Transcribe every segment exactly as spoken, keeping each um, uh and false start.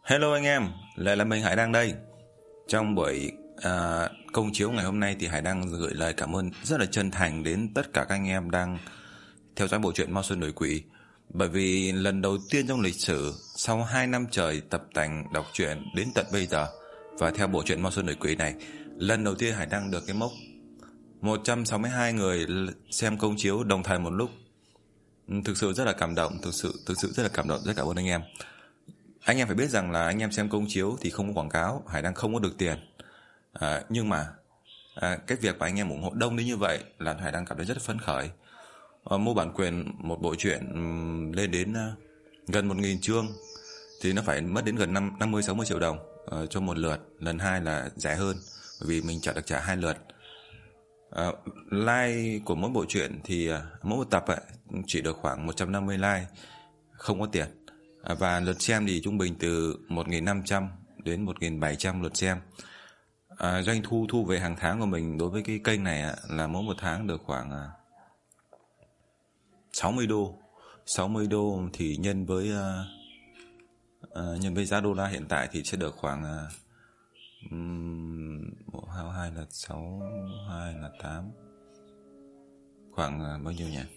Hello anh em, lại là mình Hải Đăng đây. Trong buổi à, công chiếu ngày hôm nay thì Hải Đăng gửi lời cảm ơn rất là chân thành đến tất cả các anh em đang theo dõi bộ truyện Mao Sơn Đổi Quỷ. Bởi vì lần đầu tiên trong lịch sử, sau hai năm trời tập tành đọc truyện đến tận bây giờ, và theo bộ truyện Mao Sơn Đổi Quỷ này, lần đầu tiên Hải Đăng được cái mốc một trăm sáu mươi hai người xem công chiếu đồng thời một lúc. Thực sự rất là cảm động, thực sự thực sự rất là cảm động, rất cảm ơn anh em. Anh em phải biết rằng là anh em xem công chiếu thì không có quảng cáo, Hải Đăng không có được tiền. À, nhưng mà à, cái việc mà anh em ủng hộ đông đến như vậy là Hải Đăng cảm thấy rất phấn khởi. À, mua bản quyền một bộ truyện um, lên đến uh, gần một nghìn chương thì nó phải mất đến gần năm mươi sáu mươi triệu đồng uh, cho một lượt. Lần hai là rẻ hơn bởi vì mình trả được trả hai lượt. Uh, like của mỗi bộ truyện thì uh, mỗi một tập ấy, chỉ được khoảng một trăm năm mươi like, không có tiền. uh, Và lượt xem thì trung bình từ một nghìn năm trăm đến một nghìn bảy trăm lượt xem. uh, Doanh thu thu về hàng tháng của mình đối với cái kênh này uh, là mỗi một tháng được khoảng uh, sáu mươi đô. Sáu mươi đô thì nhân với uh, uh, nhân với giá đô la hiện tại thì sẽ được khoảng uh, một hai hai là sáu, hai là tám, khoảng uh, bao nhiêu nhỉ?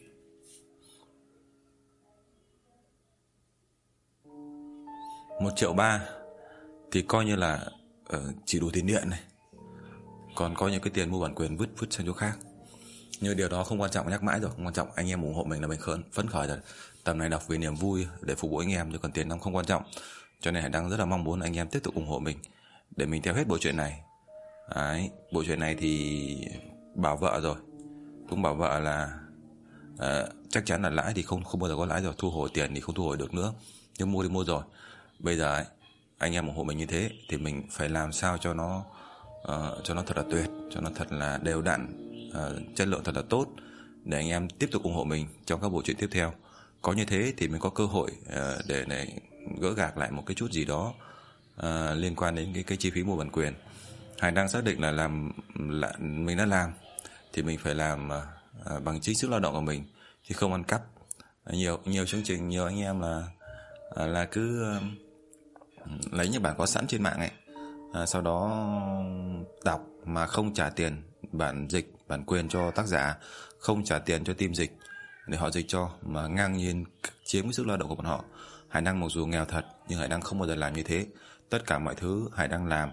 Một triệu ba thì coi như là uh, chỉ đủ tiền điện này, còn coi như cái tiền mua bản quyền vứt vứt sang chỗ khác. Nhưng điều đó không quan trọng, nhắc mãi rồi, không quan trọng. Anh em ủng hộ mình là mình khớn, phấn khởi rồi. Tầm này đọc vì niềm vui để phục vụ anh em, chứ còn tiền nó không quan trọng. Cho nên Hải Đăng rất là mong muốn anh em tiếp tục ủng hộ mình để mình theo hết bộ truyện này. Đấy, bộ truyện này thì bảo vợ rồi, cũng bảo vợ là uh, chắc chắn là lãi thì không không bao giờ có lãi rồi, thu hồi tiền thì không thu hồi được nữa. Nhưng mua thì mua rồi. Bây giờ ấy, anh em ủng hộ mình như thế thì mình phải làm sao cho nó uh, cho nó thật là tuyệt, cho nó thật là đều đặn, uh, chất lượng thật là tốt, để anh em tiếp tục ủng hộ mình trong các bộ truyện tiếp theo. Có như thế thì mình có cơ hội uh, để, để gỡ gạc lại một cái chút gì đó uh, liên quan đến cái, cái chi phí mua bản quyền. Hải đang xác định là làm là mình đã làm thì mình phải làm uh, bằng chính sức lao động của mình, chứ không ăn cắp. Uh, nhiều nhiều chương trình, nhiều anh em là uh, là cứ uh, lấy những bản có sẵn trên mạng ấy, à, sau đó đọc mà không trả tiền bản dịch, bản quyền cho tác giả, không trả tiền cho team dịch để họ dịch cho, mà ngang nhiên chiếm cái sức lao động của bọn họ. Hải Đăng mặc dù nghèo thật nhưng Hải Đăng không bao giờ làm như thế. Tất cả mọi thứ Hải Đăng làm,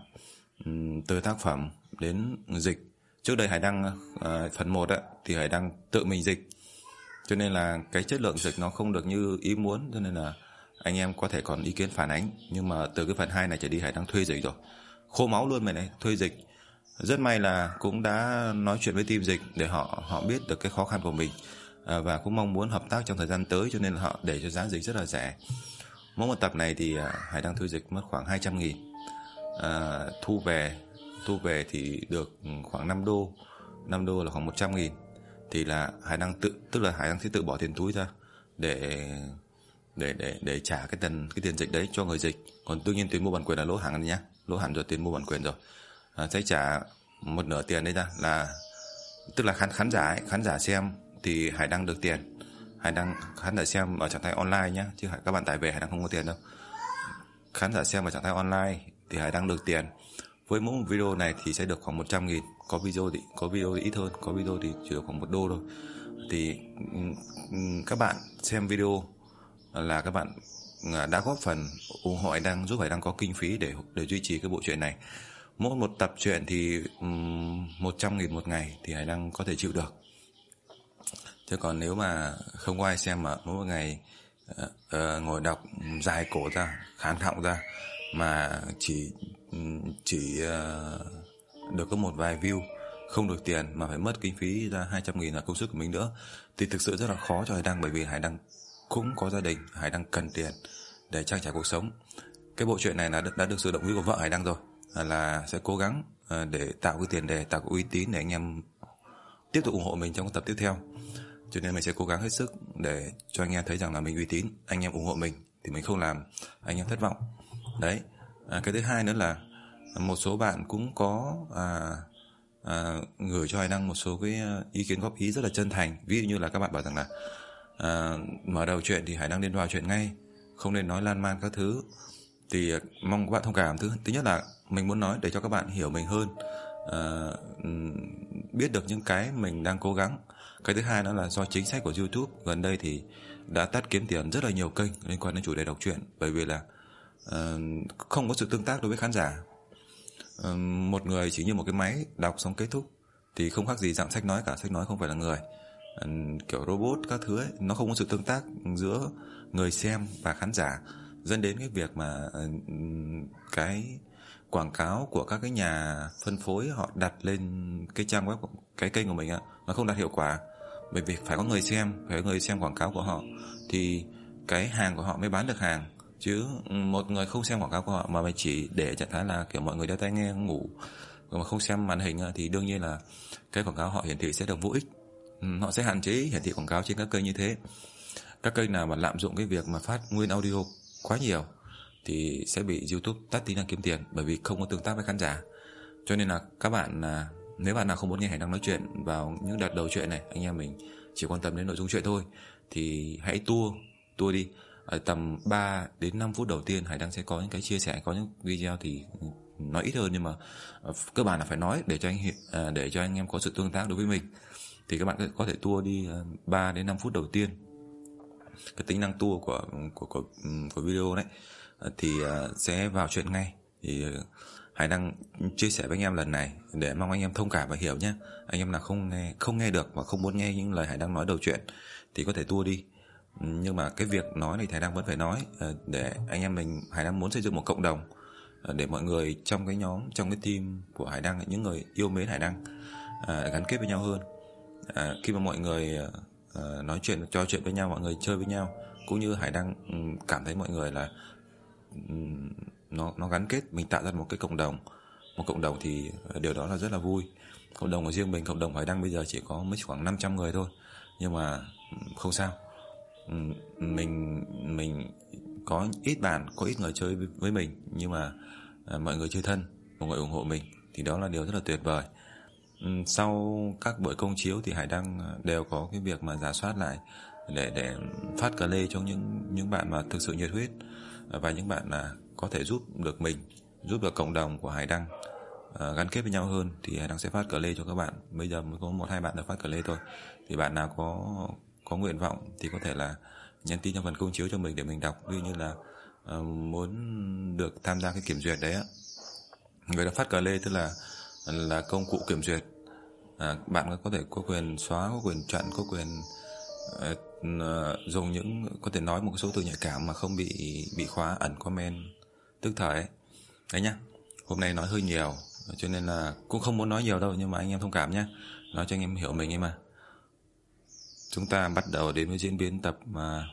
từ tác phẩm đến dịch. Trước đây Hải Đăng uh, phần một á, thì Hải Đăng tự mình dịch, cho nên là cái chất lượng dịch nó không được như ý muốn, cho nên là anh em có thể còn ý kiến phản ánh. Nhưng mà từ cái phần hai này trở đi Hải Đăng thuê dịch rồi, khô máu luôn mày này, thuê dịch. Rất may là cũng đã nói chuyện với team dịch để họ họ biết được cái khó khăn của mình, à, và cũng mong muốn hợp tác trong thời gian tới, cho nên là họ để cho giá dịch rất là rẻ. Mỗi một tập này thì à, Hải Đăng thuê dịch mất khoảng hai trăm nghìn, à, thu về thu về thì được khoảng năm đô, năm đô là khoảng một trăm nghìn. Thì là Hải Đăng tự tức là Hải Đăng sẽ tự bỏ tiền túi ra để để để để trả cái tiền cái tiền dịch đấy cho người dịch. Còn đương nhiên tiền mua bản quyền là lỗ hẳn nhá, lỗ hẳn rồi, tiền mua bản quyền rồi, à, sẽ trả một nửa tiền đấy ra, là tức là khán khán giả ấy, khán giả xem thì Hải Đăng được tiền. Hải Đăng khán giả xem ở trạng thái online nhá, chứ các bạn tải về Hải Đăng không có tiền đâu. Khán giả xem ở trạng thái online thì Hải Đăng được tiền. Với mỗi một video này thì sẽ được khoảng một trăm nghìn. Có video thì có video thì ít hơn, có video thì chỉ được khoảng một đô thôi. Thì các bạn xem video là các bạn đã góp phần ủng hộ Hải Đăng, giúp Hải Đăng có kinh phí để để duy trì cái bộ truyện này. Mỗi một tập truyện thì um, một trăm nghìn một ngày thì Hải Đăng có thể chịu được. Chứ còn nếu mà không có ai xem mà mỗi một ngày uh, uh, ngồi đọc dài cổ ra, khàn khọng ra, mà chỉ chỉ uh, được có một vài view, không được tiền, mà phải mất kinh phí ra hai trăm nghìn là công sức của mình nữa, thì thực sự rất là khó cho Hải Đăng. Bởi vì Hải Đăng cũng có gia đình, Hải Đăng cần tiền để trang trải cuộc sống. Cái bộ truyện này là đã được sự đồng ý của vợ Hải Đăng rồi, là sẽ cố gắng để tạo cái tiền đề, tạo cái uy tín để anh em tiếp tục ủng hộ mình trong các tập tiếp theo. Cho nên mình sẽ cố gắng hết sức để cho anh em thấy rằng là mình uy tín. Anh em ủng hộ mình thì mình không làm anh em thất vọng. Đấy. À, cái thứ hai nữa là một số bạn cũng có à, à, gửi cho Hải Đăng một số cái ý kiến góp ý rất là chân thành. Ví dụ như là các bạn bảo rằng là à, mở đầu chuyện thì Hải Đăng nên vào chuyện ngay, không nên nói lan man các thứ. Thì mong các bạn thông cảm. Thứ thứ nhất là mình muốn nói để cho các bạn hiểu mình hơn, à, biết được những cái mình đang cố gắng. Cái thứ hai đó là do chính sách của YouTube gần đây thì đã tắt kiếm tiền rất là nhiều kênh liên quan đến chủ đề đọc truyện, bởi vì là uh, không có sự tương tác đối với khán giả. Uh, một người chỉ như một cái máy đọc xong kết thúc, thì không khác gì dạng sách nói cả. Sách nói không phải là người, uh, kiểu robot các thứ ấy, nó không có sự tương tác giữa người xem và khán giả, dẫn đến cái việc mà uh, cái quảng cáo của các cái nhà phân phối họ đặt lên cái trang web, cái kênh của mình á, nó không đạt hiệu quả. Bởi vì phải có người xem, phải có người xem quảng cáo của họ thì cái hàng của họ mới bán được hàng. Chứ một người không xem quảng cáo của họ mà mày chỉ để trạng thái là kiểu mọi người đeo tai nghe ngủ mà không xem màn hình thì đương nhiên là cái quảng cáo họ hiển thị sẽ được vô ích. Họ sẽ hạn chế hiển thị quảng cáo trên các kênh như thế. Các kênh nào mà lạm dụng cái việc mà phát nguyên audio quá nhiều thì sẽ bị YouTube tắt tính năng kiếm tiền, bởi vì không có tương tác với khán giả. Cho nên là các bạn, nếu bạn nào không muốn nghe Hải Đăng nói chuyện vào những đợt đầu chuyện này, anh em mình chỉ quan tâm đến nội dung chuyện thôi, thì hãy tua tua đi. Ở tầm ba đến năm phút đầu tiên Hải Đăng sẽ có những cái chia sẻ, có những video thì nói ít hơn, nhưng mà cơ bản là phải nói để cho anh để cho anh em có sự tương tác đối với mình. Thì các bạn có thể tua đi ba đến năm phút đầu tiên. Cái tính năng tua của của của của video đấy thì sẽ vào chuyện ngay. Thì Hải Đăng chia sẻ với anh em lần này để mong anh em thông cảm và hiểu nhé. Anh em nào không nghe không nghe được và không muốn nghe những lời Hải Đăng nói đầu chuyện thì có thể tua đi. Nhưng mà cái việc nói này Hải Đăng vẫn phải nói, để anh em mình, Hải Đăng muốn xây dựng một cộng đồng để mọi người trong cái nhóm, trong cái team của Hải Đăng, những người yêu mến Hải Đăng à, gắn kết với nhau hơn. À, khi mà mọi người à, nói chuyện, trò chuyện với nhau, mọi người chơi với nhau, cũng như Hải Đăng cảm thấy mọi người là nó nó gắn kết, mình tạo ra một cái cộng đồng, một cộng đồng thì điều đó là rất là vui. Cộng đồng của riêng mình, cộng đồng Hải Đăng bây giờ chỉ có mới khoảng năm trăm người thôi, nhưng mà không sao. Mình mình có ít bạn, có ít người chơi với mình, nhưng mà à, mọi người chơi thân, mọi người ủng hộ mình, thì đó là điều rất là tuyệt vời. Sau các buổi công chiếu thì Hải Đăng đều có cái việc mà rà soát lại để để phát cờ lê cho những những bạn mà thực sự nhiệt huyết và những bạn là có thể giúp được mình, giúp được cộng đồng của Hải Đăng à, gắn kết với nhau hơn, thì Hải Đăng sẽ phát cờ lê cho các bạn. Bây giờ mới có một hai bạn đã phát cờ lê thôi, thì bạn nào có có nguyện vọng thì có thể là nhắn tin trong phần công chiếu cho mình để mình đọc, ví dụ như là uh, muốn được tham gia cái kiểm duyệt đấy á. Người đã phát cờ lê tức là là công cụ kiểm duyệt. À, bạn có thể có quyền xóa, có quyền chặn, có quyền uh, uh, dùng những, có thể nói một số từ nhạy cảm mà không bị bị khóa ẩn comment tức thời ấy. Đấy nhá. Hôm nay nói hơi nhiều cho nên là cũng không muốn nói nhiều đâu, nhưng mà anh em thông cảm nhé, nói cho anh em hiểu mình ấy mà. Chúng ta bắt đầu đến với diễn biến tập mà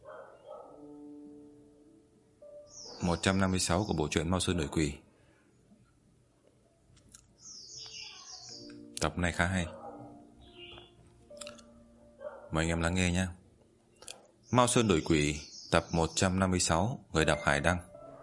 một trăm năm mươi sáu của bộ truyện Mao Sơn Đổi Quỷ. Tập này khá hay, mời anh em lắng nghe nhé. Mao Sơn Đổi Quỷ, tập một trăm năm mươi sáu, người đọc Hải Đăng.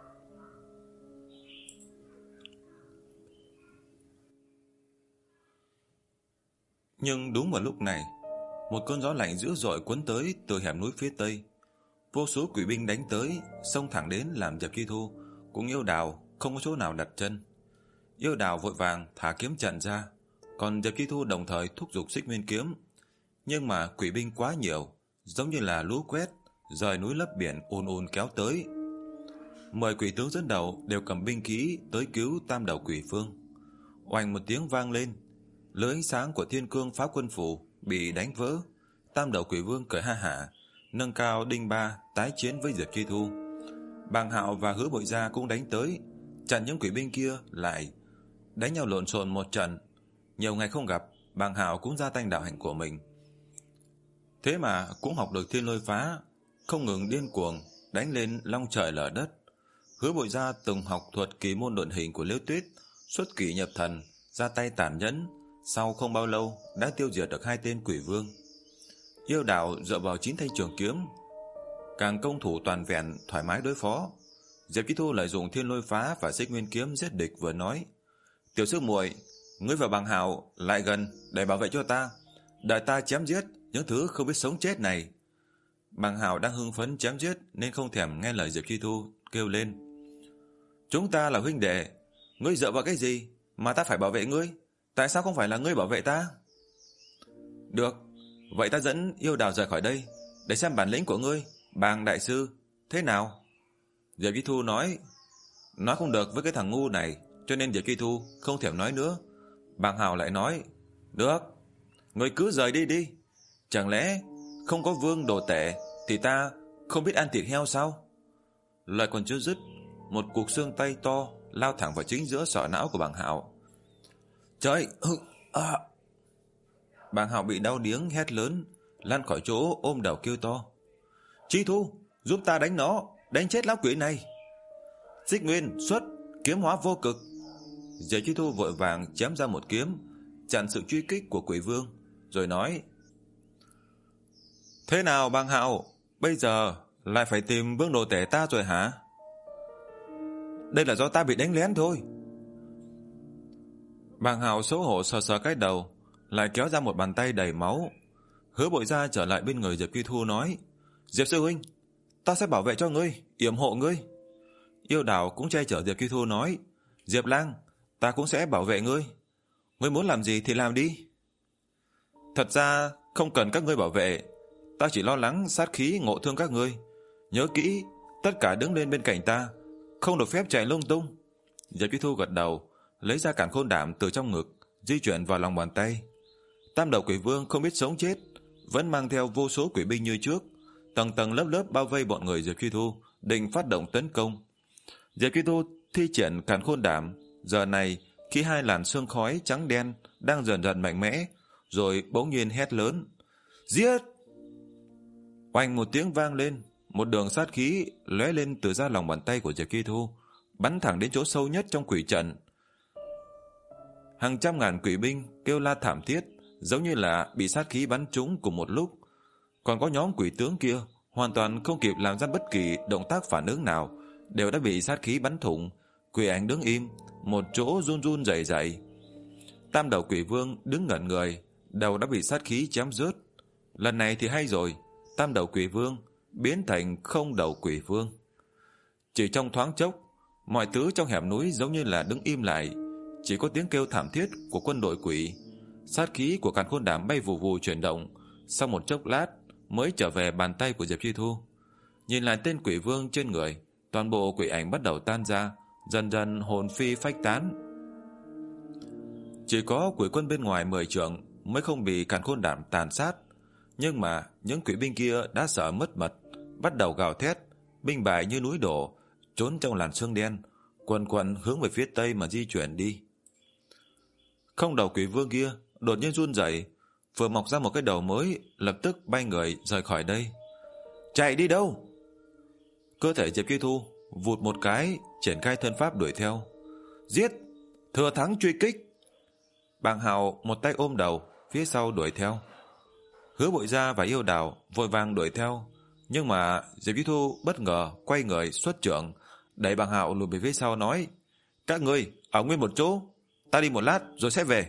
Nhưng đúng vào lúc này, một cơn gió lạnh dữ dội cuốn tới từ hẻm núi phía tây. Vô số quỷ binh đánh tới, xông thẳng đến làm Diệp Chi Thu cũng Yêu Đào không có chỗ nào đặt chân. Yêu Đào vội vàng thả kiếm trận ra, còn Diệp Chi Thu đồng thời thúc giục Xích Nguyên kiếm. Nhưng mà quỷ binh quá nhiều, giống như là lũ quét rời núi lấp biển ùn ùn kéo tới. Mười quỷ tướng dẫn đầu đều cầm binh khí tới cứu tam đầu quỷ phương. Oanh một tiếng vang lên, lưới ánh sáng của Thiên Cương Phá Quân Phủ bị đánh vỡ. Tam đầu quỷ vương cười ha hả, nâng cao đinh ba tái chiến với Diệp Chi Thu. Bàng Hạo và Hứa Bội Gia cũng đánh tới, chặn những quỷ binh kia lại, đánh nhau lộn xộn một trận. Nhiều ngày không gặp, Bàng Hạo cũng gia tăng đạo hạnh của mình, thế mà cũng học được Thiên Lôi Phá, không ngừng điên cuồng đánh lên long trời lở đất. Hứa Bội Gia từng học thuật kỳ môn độn hình của Liễu Tuyết, xuất kỷ nhập thần, ra tay tàn nhẫn, sau không bao lâu đã tiêu diệt được hai tên quỷ vương. Yêu Đào dựa vào chín thanh trường kiếm, càng công thủ toàn vẹn, thoải mái đối phó. Diệp Chi Thu lại dùng Thiên Lôi Phá và Xích Nguyên kiếm giết địch, vừa nói: "Tiểu sư muội, ngươi và Bàng Hạo lại gần để bảo vệ cho ta, đợi ta chém giết những thứ không biết sống chết này." Bàng Hạo đang hưng phấn chém giết nên không thèm nghe lời Diệp Chi Thu kêu lên: Chúng ta là huynh đệ, ngươi dựa vào cái gì mà ta phải bảo vệ ngươi? Tại sao không phải là ngươi bảo vệ ta? Được, vậy ta dẫn Yêu Đào rời khỏi đây để xem bản lĩnh của ngươi, Bàng đại sư. Thế nào? Diệp Chi Thu nói. Nói không được với cái thằng ngu này, cho nên Diệp Chi Thu không thèm nói nữa. Bàng Hào lại nói. Được, ngươi cứ rời đi đi. Chẳng lẽ không có vương đồ tể thì ta không biết ăn thịt heo sao? Lời còn chưa dứt, một cục xương tay to lao thẳng vào chính giữa sọ não của Bàng Hào. Trời à. Bàng Hào bị đau điếng hét lớn, lăn khỏi chỗ ôm đầu kêu to. Chi Thu, giúp ta đánh nó, đánh chết lão quỷ này. Xích Nguyên xuất, kiếm hóa vô cực. Diệp Chi Thu vội vàng chém ra một kiếm, chặn sự truy kích của quỷ vương, rồi nói. Thế nào Bàng Hào, bây giờ lại phải tìm vương đồ tể ta rồi hả? Đây là do ta bị đánh lén thôi. Bàng Hào xấu hổ sờ sờ cái đầu, lại kéo ra một bàn tay đầy máu. Hứa Bội Gia trở lại bên người Diệp Chi Thu nói. Diệp sư huynh, ta sẽ bảo vệ cho ngươi, yểm hộ ngươi. Yêu Đào cũng che chở Diệp Chi Thu nói. Diệp Lang, ta cũng sẽ bảo vệ ngươi. Ngươi muốn làm gì thì làm đi. Thật ra không cần các ngươi bảo vệ, ta chỉ lo lắng sát khí ngộ thương các ngươi. Nhớ kỹ, tất cả đứng lên bên cạnh ta, không được phép chạy lung tung. Diệp Chi Thu gật đầu, lấy ra càn khôn đảm từ trong ngực, di chuyển vào lòng bàn tay. Tam đầu quỷ vương không biết sống chết, vẫn mang theo vô số quỷ binh như trước, tầng tầng lớp lớp bao vây bọn người Diệp Chi Thu, định phát động tấn công. Diệp Chi Thu thi triển càn khôn đảm, giờ này khi hai làn sương khói trắng đen đang dần dần mạnh mẽ, rồi bỗng nhiên hét lớn. Giết! Oanh một tiếng vang lên, một đường sát khí lóe lên từ ra lòng bàn tay của Diệp Chi Thu, bắn thẳng đến chỗ sâu nhất trong quỷ trận. Hàng trăm ngàn quỷ binh kêu la thảm thiết, giống như là bị sát khí bắn trúng cùng một lúc. Còn có nhóm quỷ tướng kia hoàn toàn không kịp làm ra bất kỳ động tác phản ứng nào, đều đã bị sát khí bắn thủng. Quỷ ảnh đứng im, một chỗ run run rẩy rẩy. Tam đầu quỷ vương đứng ngẩn người, đầu đã bị sát khí chém rớt. Lần này thì hay rồi, tam đầu quỷ vương biến thành không đầu quỷ vương. Chỉ trong thoáng chốc, mọi thứ trong hẻm núi giống như là đứng im lại, chỉ có tiếng kêu thảm thiết của quân đội quỷ. Sát khí của càn khôn đảm bay vù vù chuyển động, sau một chốc lát mới trở về bàn tay của Diệp Chi Thu. Nhìn lại tên quỷ vương trên người, toàn bộ quỷ ảnh bắt đầu tan ra, dần dần hồn phi phách tán. Chỉ có quỷ quân bên ngoài mười trượng mới không bị càn khôn đảm tàn sát, nhưng mà những quỷ binh kia đã sợ mất mật, bắt đầu gào thét, binh bại như núi đổ, trốn trong làn sương đen, quần quần hướng về phía tây mà di chuyển đi. Không đầu quỷ vương kia đột nhiên run rẩy, vừa mọc ra một cái đầu mới, lập tức bay người rời khỏi đây. Chạy đi đâu? Cơ thể Diệp Chi Thu vụt một cái, triển khai thân pháp đuổi theo. Giết! Thừa thắng truy kích! Bàng Hào một tay ôm đầu, phía sau đuổi theo. Hứa Bội Gia và Yêu Đào vội vàng đuổi theo, nhưng mà Diệp Chi Thu bất ngờ quay người xuất trưởng, đẩy Bàng Hào lùi về phía sau nói. Các ngươi ở nguyên một chỗ, ta đi một lát rồi sẽ về.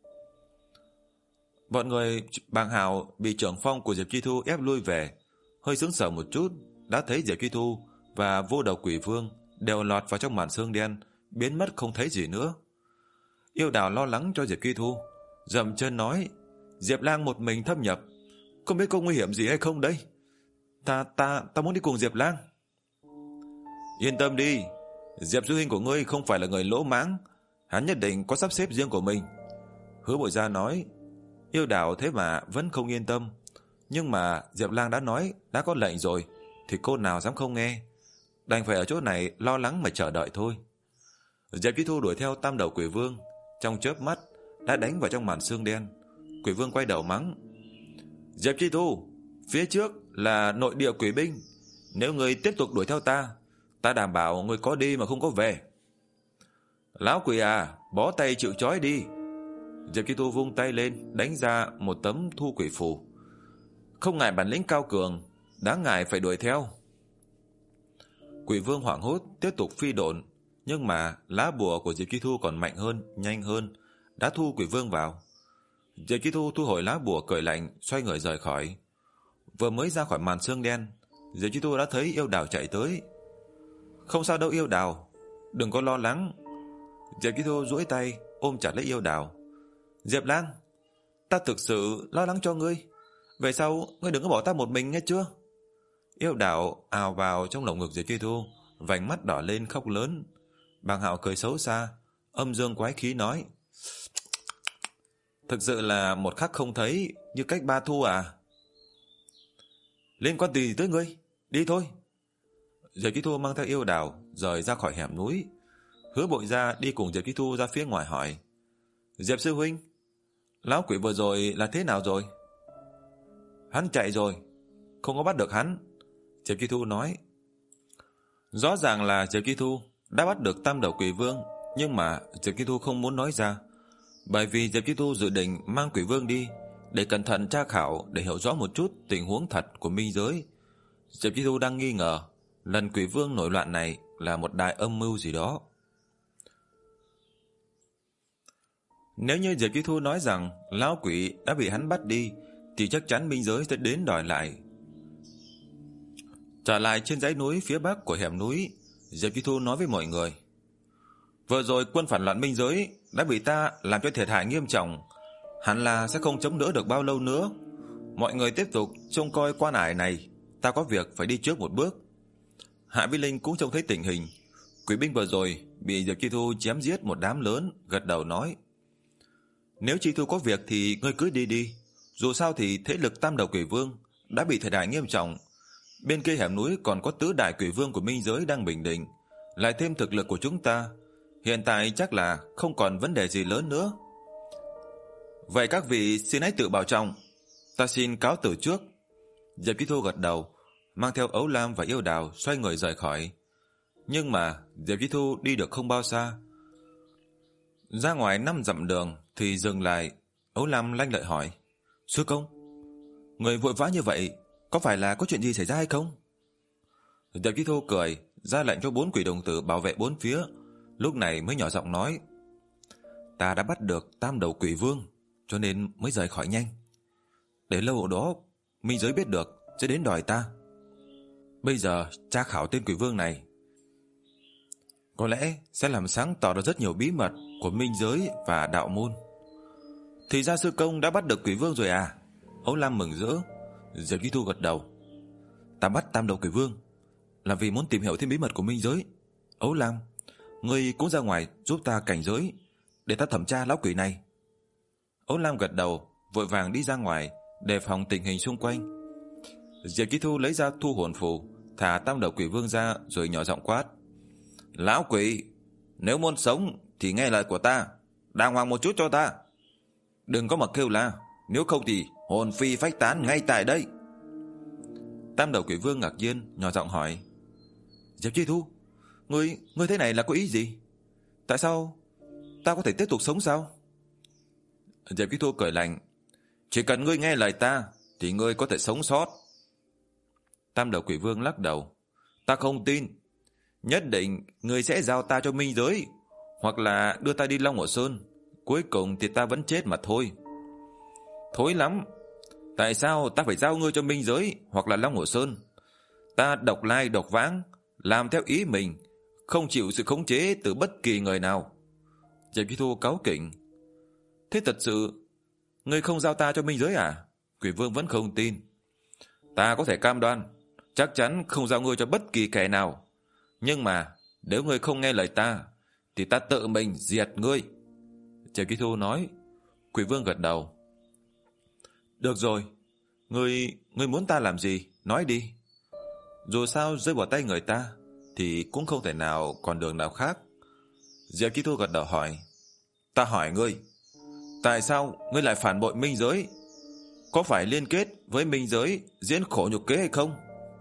Bọn người Bàng Hào bị trưởng phong của Diệp Chi Thu ép lui về, hơi sững sờ một chút, đã thấy Diệp Chi Thu và vô đầu quỷ vương đều lọt vào trong màn sương đen, biến mất không thấy gì nữa. Yêu Đào lo lắng cho Diệp Chi Thu, dậm chân nói. Diệp Lang một mình thâm nhập, không biết có nguy hiểm gì hay không đây? Ta, ta, ta muốn đi cùng Diệp Lang. Yên tâm đi, Diệp sư huynh của ngươi không phải là người lỗ mãng, hắn nhất định có sắp xếp riêng của mình. Hứa Bội Gia nói. Yêu Đào thế mà vẫn không yên tâm, nhưng mà Diệp Lang đã nói, đã có lệnh rồi, thì cô nào dám không nghe, đành phải ở chỗ này lo lắng mà chờ đợi thôi. Diệp Chi Thu đuổi theo tam đầu quỷ vương, trong chớp mắt đã đánh vào trong màn sương đen. Quỷ vương quay đầu mắng. Diệp Chi Thu, phía trước là nội địa quỷ binh, nếu người tiếp tục đuổi theo ta, ta đảm bảo người có đi mà không có về. Lão quỷ à, bó tay chịu trói đi. Diệp Chi Thu vung tay lên, đánh ra một tấm thu quỷ phù. Không ngại bản lĩnh cao cường, đáng ngại phải đuổi theo. Quỷ vương hoảng hốt tiếp tục phi độn, nhưng mà lá bùa của Diệp Chi Thu còn mạnh hơn, nhanh hơn, đã thu quỷ vương vào. Diệp Chi Thu thu hồi lá bùa cười lạnh, xoay người rời khỏi. Vừa mới ra khỏi màn sương đen, Diệp Chi Thu đã thấy Yêu Đào chạy tới. Không sao đâu Yêu Đào, Đừng có lo lắng. Diệp Ký Thu duỗi tay ôm chặt lấy Yêu Đào. Diệp Lang, ta thực sự lo lắng cho ngươi. Về sau ngươi đừng có bỏ ta một mình nghe chưa? Yêu Đào ào vào trong lồng ngực Diệp Ký Thu, vành mắt đỏ lên khóc lớn. Bàng Hạo cười xấu xa, âm dương quái khí nói: Thực sự là một khắc không thấy như cách ba thu à? Liên quan gì tới ngươi? Đi thôi. Diệp Ký Thu mang theo Yêu Đào rời ra khỏi hẻm núi. Hứa Bội Gia đi cùng Diệp Ký Thu ra phía ngoài hỏi: Diệp sư huynh, lão quỷ vừa rồi là thế nào rồi? Hắn chạy rồi, không có bắt được hắn. Diệp Ký Thu nói. Rõ ràng là Diệp Ký Thu đã bắt được Tam Đầu Quỷ Vương, nhưng mà Diệp Ký Thu không muốn nói ra, bởi vì Diệp Ký Thu dự định mang Quỷ Vương đi để cẩn thận tra khảo, để hiểu rõ một chút tình huống thật của minh giới. Diệp Ký Thu đang nghi ngờ lần Quỷ Vương nổi loạn này là một đại âm mưu gì đó. Nếu như Diệp Ký Thu nói rằng lão quỷ đã bị hắn bắt đi, thì chắc chắn minh giới sẽ đến đòi lại. Trở lại trên dãy núi phía bắc của hẻm núi, Diệp Ký Thu nói với mọi người: Vừa rồi quân phản loạn minh giới đã bị ta làm cho thiệt hại nghiêm trọng, hẳn là sẽ không chống đỡ được bao lâu nữa. Mọi người tiếp tục trông coi quan ải này, ta có việc phải đi trước một bước. Hạ Vĩ Linh cũng trông thấy tình hình quỷ binh vừa rồi bị Diệp Ký Thu chém giết một đám lớn, gật đầu nói: Nếu Chi Thu có việc thì ngươi cứ đi đi. Dù sao thì thế lực Tam Đầu Quỷ Vương đã bị thiệt hại nghiêm trọng. Bên kia hẻm núi còn có tứ đại quỷ vương của minh giới đang bình định, lại thêm thực lực của chúng ta, hiện tại chắc là không còn vấn đề gì lớn nữa. Vậy các vị xin hãy tự bảo trọng, ta xin cáo từ trước. Diệp Ký Thu gật đầu, mang theo Ấu Lam và Yêu Đào xoay người rời khỏi. Nhưng mà Diệp Ký Thu đi được không bao xa, ra ngoài năm dặm đường thì dừng lại. Ấu Lam lanh lợi hỏi: Sư công, người vội vã như vậy, có phải là có chuyện gì xảy ra hay không? Diệp Ký Thu cười, ra lệnh cho bốn quỷ đồng tử bảo vệ bốn phía, lúc này mới nhỏ giọng nói: Ta đã bắt được Tam Đầu Quỷ Vương, cho nên mới rời khỏi nhanh. Để lâu ở đó minh giới biết được sẽ đến đòi ta. Bây giờ tra khảo tên quỷ vương này có lẽ sẽ làm sáng tỏ được rất nhiều bí mật của minh giới và đạo môn. Thì ra sư công đã bắt được quỷ vương rồi à? Ấu Lam mừng rỡ. Diệp Ký Thu gật đầu. Ta bắt Tam Đầu Quỷ Vương là vì muốn tìm hiểu thêm bí mật của minh giới. Ấu Lam, ngươi cũng ra ngoài giúp ta cảnh giới, để ta thẩm tra lão quỷ này. Ấu Lam gật đầu, vội vàng đi ra ngoài đề phòng tình hình xung quanh. Diệp Ký Thu lấy ra thu hồn phù, thả Tam Đầu Quỷ Vương ra rồi nhỏ giọng quát: Lão quỷ, nếu muốn sống thì nghe lời của ta, đàng hoàng một chút cho ta. Đừng có mà kêu la, nếu không thì hồn phi phách tán ngay tại đây. Tam Đầu Quỷ Vương ngạc nhiên, nhỏ giọng hỏi: Diệp Ký Thu, ngươi ngươi thế này là có ý gì? Tại sao ta có thể tiếp tục sống sao? Diệp Ký Thu cười lạnh: Chỉ cần ngươi nghe lời ta thì ngươi có thể sống sót. Tam Đầu Quỷ Vương lắc đầu: Ta không tin. Nhất định ngươi sẽ giao ta cho minh giới, hoặc là đưa ta đi Long Hồ Sơn, cuối cùng thì ta vẫn chết mà thôi. Thối lắm. Tại sao ta phải giao ngươi cho minh giới hoặc là Long Hồ Sơn? Ta độc lai độc vãng, làm theo ý mình, không chịu sự khống chế từ bất kỳ người nào. Diệp Ký Thu cáu kỉnh: Thế thật sự ngươi không giao ta cho minh giới à? Quỷ Vương vẫn không tin. Ta có thể cam đoan chắc chắn không giao ngươi cho bất kỳ kẻ nào, nhưng mà nếu ngươi không nghe lời ta thì ta tự mình diệt ngươi. Diệp Ký Thu nói. Quỷ Vương gật đầu. Được rồi, ngươi ngươi muốn ta làm gì, nói đi. Dù sao rơi vào tay người ta thì cũng không thể nào còn đường nào khác. Diệp Ký Thu gật đầu hỏi: Ta hỏi ngươi, tại sao ngươi lại phản bội minh giới? Có phải liên kết với minh giới diễn khổ nhục kế hay không?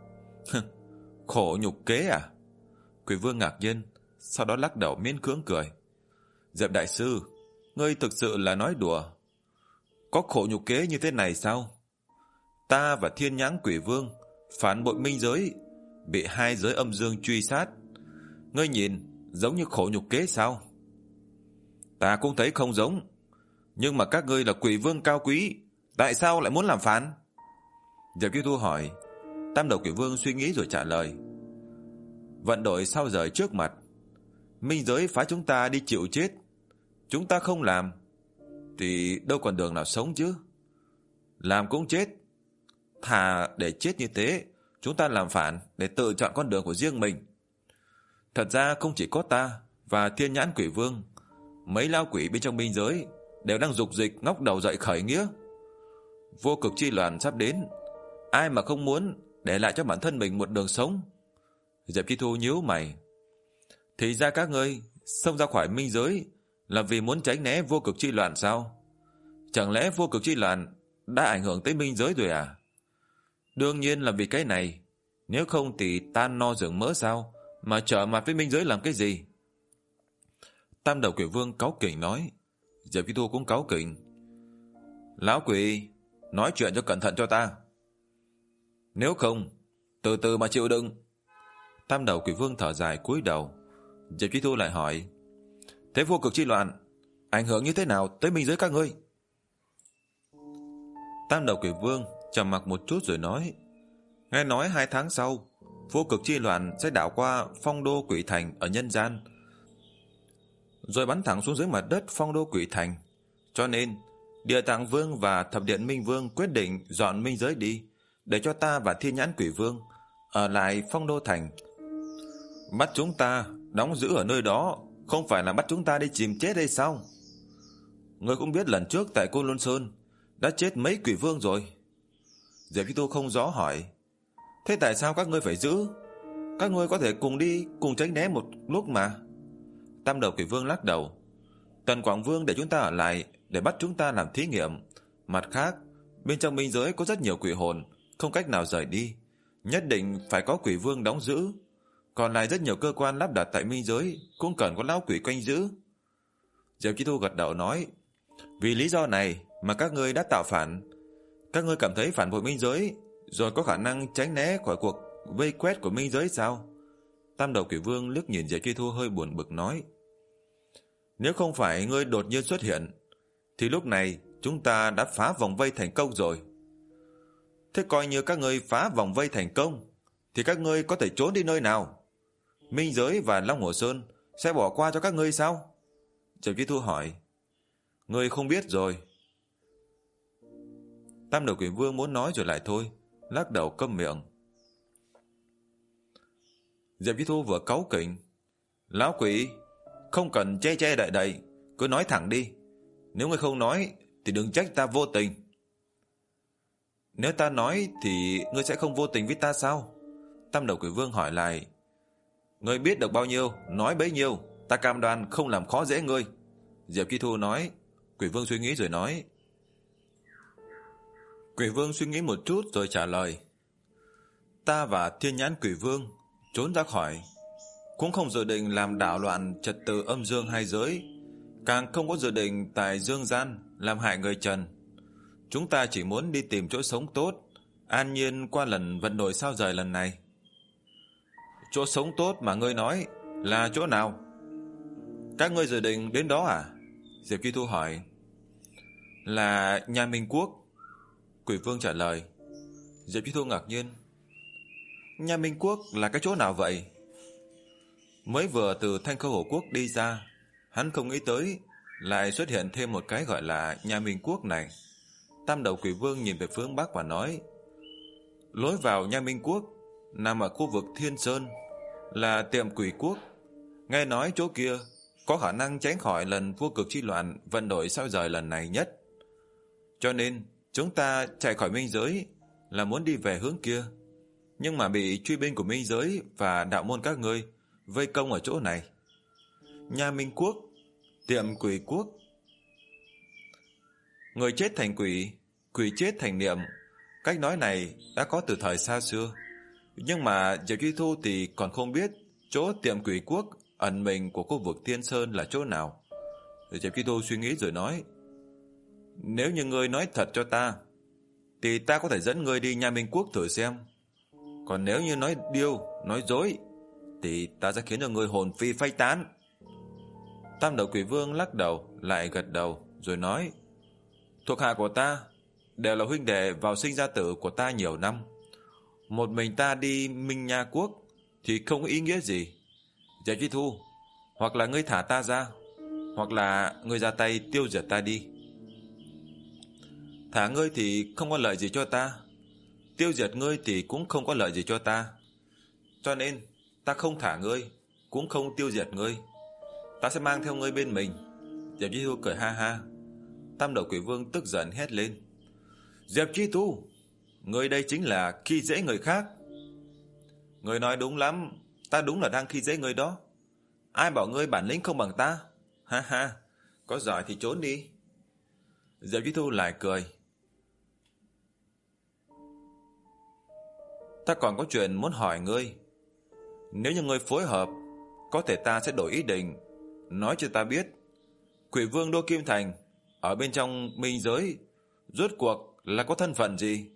Khổ nhục kế à? Quỷ Vương ngạc nhiên, sau đó lắc đầu miễn cưỡng cười. Diệp đại sư, ngươi thực sự là nói đùa. Có khổ nhục kế như thế này sao? Ta và Thiên Nhãn Quỷ Vương phản bội minh giới, bị hai giới âm dương truy sát. Ngươi nhìn giống như khổ nhục kế sao? Ta cũng thấy không giống. Nhưng mà các ngươi là quỷ vương cao quý, tại sao lại muốn làm phản? Diệp Ký Thu hỏi. Tam Đầu Quỷ Vương suy nghĩ rồi trả lời: Vận đổi sao rời trước mặt. minh giới phái chúng ta đi chịu chết, chúng ta không làm thì đâu còn đường nào sống chứ. Làm cũng chết, thà để chết như thế, chúng ta làm phản để tự chọn con đường của riêng mình. Thật ra không chỉ có ta và Thiên Nhãn Quỷ Vương, mấy lao quỷ bên trong minh giới đều đang dục dịch ngóc đầu dậy khởi nghĩa. Vô cực chi loạn sắp đến, ai mà không muốn để lại cho bản thân mình một đường sống. Diệp Chi Thu nhíu mày. Thì ra các ngươi xông ra khỏi minh giới là vì muốn tránh né vô cực chi loạn sao? Chẳng lẽ vô cực chi loạn đã ảnh hưởng tới minh giới rồi à? Đương nhiên là vì cái này, nếu không thì tan no dưỡng mỡ sao mà trở mặt với minh giới làm cái gì? Tam đầu quỷ vương cáu kỉnh nói. Diệp Chi Thu cũng cáu kỉnh. Lão quỷ, nói chuyện cho cẩn thận cho ta. Nếu không, từ từ mà chịu đựng. Tam đầu quỷ vương thở dài cúi đầu. Diệp Chi Thu lại hỏi, thế vô cực chi loạn ảnh hưởng như thế nào tới minh giới các ngươi? Tam đầu quỷ vương trầm mặc một chút rồi nói, nghe nói hai tháng sau vô cực chi loạn sẽ đảo qua phong đô quỷ thành ở nhân gian, rồi bắn thẳng xuống dưới mặt đất phong đô quỷ thành. Cho nên Địa Tạng Vương và Thập Điện Minh Vương quyết định dọn minh giới đi, để cho ta và Thiên Nhãn Quỷ Vương ở lại phong đô thành. Bắt chúng ta đóng giữ ở nơi đó không phải là bắt chúng ta đi chìm chết hay sao? Ngươi cũng biết lần trước tại Côn Lôn Sơn đã chết mấy quỷ vương rồi. Diệp Chi Tu không rõ hỏi, thế tại sao các ngươi phải giữ? Các ngươi có thể cùng đi, cùng tránh né một lúc mà. Tam đầu quỷ vương lắc đầu. Tần Quảng Vương để chúng ta ở lại để bắt chúng ta làm thí nghiệm. Mặt khác, bên trong minh giới có rất nhiều quỷ hồn, không cách nào rời đi, nhất định phải có quỷ vương đóng giữ. Còn lại rất nhiều cơ quan lắp đặt tại minh giới cũng cần có lão quỷ canh giữ. Diệp Chi Thu gật đầu nói, vì lý do này mà các ngươi đã tạo phản. Các ngươi cảm thấy phản bội minh giới rồi có khả năng tránh né khỏi cuộc vây quét của minh giới sao? Tam đầu quỷ vương liếc nhìn Diệp Chi Thu hơi buồn bực nói, nếu không phải ngươi đột nhiên xuất hiện thì lúc này chúng ta đã phá vòng vây thành công rồi. Thế coi như các ngươi phá vòng vây thành công thì các ngươi có thể trốn đi nơi nào? Minh giới và Long Hồ Sơn sẽ bỏ qua cho các ngươi sao? Diệp Chi Thu hỏi. Ngươi không biết rồi. Tam đầu quỷ vương muốn nói rồi lại thôi, lắc đầu câm miệng. Diệp Chi Thu vừa cáu kỉnh, lão quỷ, không cần che che đậy đậy, cứ nói thẳng đi. Nếu ngươi không nói thì đừng trách ta vô tình. Nếu ta nói thì ngươi sẽ không vô tình với ta sao? Tam đầu quỷ vương hỏi lại. Ngươi biết được bao nhiêu, nói bấy nhiêu, ta cam đoan không làm khó dễ ngươi. Diệp Chi Thu nói. Quỷ vương suy nghĩ rồi nói. Quỷ vương suy nghĩ một chút rồi trả lời. Ta và Thiên Nhãn Quỷ Vương trốn ra khỏi, cũng không dự định làm đảo loạn trật tự âm dương hai giới, càng không có dự định tại dương gian làm hại người trần. Chúng ta chỉ muốn đi tìm chỗ sống tốt, an nhiên qua lần vận đổi sao rời lần này. Chỗ sống tốt mà ngươi nói là chỗ nào? Các ngươi dự định đến đó à? Diệp Chi Thu hỏi. Là nhà Minh Quốc. Quỷ vương trả lời. Diệp Chi Thu ngạc nhiên. Nhà Minh Quốc là cái chỗ nào vậy? Mới vừa từ Thanh Khâu Hổ Quốc đi ra, hắn không nghĩ tới lại xuất hiện thêm một cái gọi là nhà Minh Quốc này. Tam đầu quỷ vương nhìn về phương Bắc và nói. Lối vào nhà Minh Quốc nằm ở khu vực Thiên Sơn, là tiệm quỷ quốc. Nghe nói chỗ kia có khả năng tránh khỏi lần vô cực chi loạn vận đổi sao rời lần này nhất. Cho nên chúng ta chạy khỏi minh giới là muốn đi về hướng kia, nhưng mà bị truy binh của minh giới và đạo môn các ngươi vây công ở chỗ này. Nhà Minh Quốc, tiệm quỷ quốc. Người chết thành quỷ, quỷ chết thành niệm. Cách nói này đã có từ thời xa xưa, nhưng mà Diệp Chi Thu thì còn không biết chỗ tiệm quỷ quốc ẩn mình của khu vực Thiên Sơn là chỗ nào. Diệp Chi Thu suy nghĩ rồi nói. Nếu như ngươi nói thật cho ta thì ta có thể dẫn ngươi đi nhà Minh Quốc thử xem. Còn nếu như nói điêu, nói dối thì ta sẽ khiến cho ngươi hồn phi phách tán. Tam đầu quỷ vương lắc đầu lại gật đầu rồi nói. Thuộc hạ của ta đều là huynh đệ vào sinh ra tử của ta nhiều năm. Một mình ta đi Minh Nha Quốc thì không có ý nghĩa gì. Diệp Chi Thu, Hoặc là ngươi thả ta ra, hoặc là ngươi ra tay tiêu diệt ta đi. Thả ngươi thì không có lợi gì cho ta, tiêu diệt ngươi thì cũng không có lợi gì cho ta. Cho nên ta không thả ngươi, cũng không tiêu diệt ngươi. Ta sẽ mang theo ngươi bên mình. Diệp Chi Thu cười ha ha. Tam đầu quỷ vương tức giận hét lên: Diệp Chi Thu, ngươi đây chính là khi dễ người khác. Ngươi nói đúng lắm, ta đúng là đang khi dễ ngươi đó. Ai bảo ngươi bản lĩnh không bằng ta? Ha ha, có giỏi thì trốn đi. Diệp Chi Thu lại cười: Ta còn có chuyện muốn hỏi ngươi. Nếu như ngươi phối hợp, có thể ta sẽ đổi ý định. Nói cho ta biết, quỷ vương Đô Kim Thành ở bên trong minh giới rốt cuộc là có thân phận gì?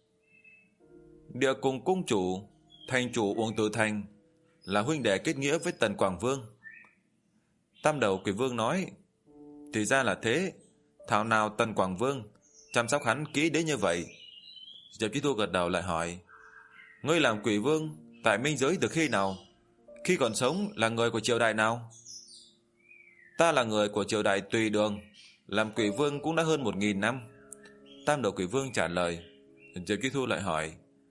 Địa cùng cung chủ, thành chủ Uổng Tử Thành là huynh đệ kết nghĩa với Tần Quảng Vương. Tam đầu quỷ vương nói: Thì ra là thế. Thảo nào Tần Quảng Vương chăm sóc hắn kỹ đến như vậy? Diệp Chi Thu gật đầu lại hỏi: Ngươi làm quỷ vương tại minh giới từ khi nào? Khi còn sống là người của triều đại nào? Ta là người của triều đại Tùy Đường, làm quỷ vương cũng đã hơn một nghìn năm. Tam đầu quỷ vương trả lời. Diệp Chi Thu lại hỏi: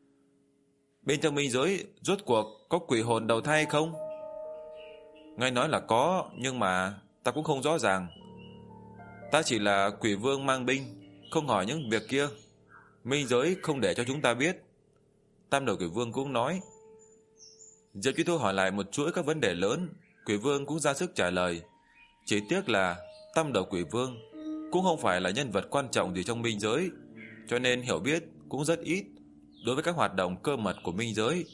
Bên trong minh giới rốt cuộc có quỷ hồn đầu thai không? Nghe nói là có, nhưng mà ta cũng không rõ ràng. Ta chỉ là quỷ vương mang binh, không hỏi những việc kia. Minh giới không để cho chúng ta biết. Tam đầu quỷ vương cũng nói. Diệp Chi Thu hỏi lại một chuỗi các vấn đề lớn, quỷ vương cũng ra sức trả lời. Chỉ tiếc là tam đầu quỷ vương cũng không phải là nhân vật quan trọng gì trong minh giới, cho nên hiểu biết cũng rất ít đối với các hoạt động cơ mật của minh giới.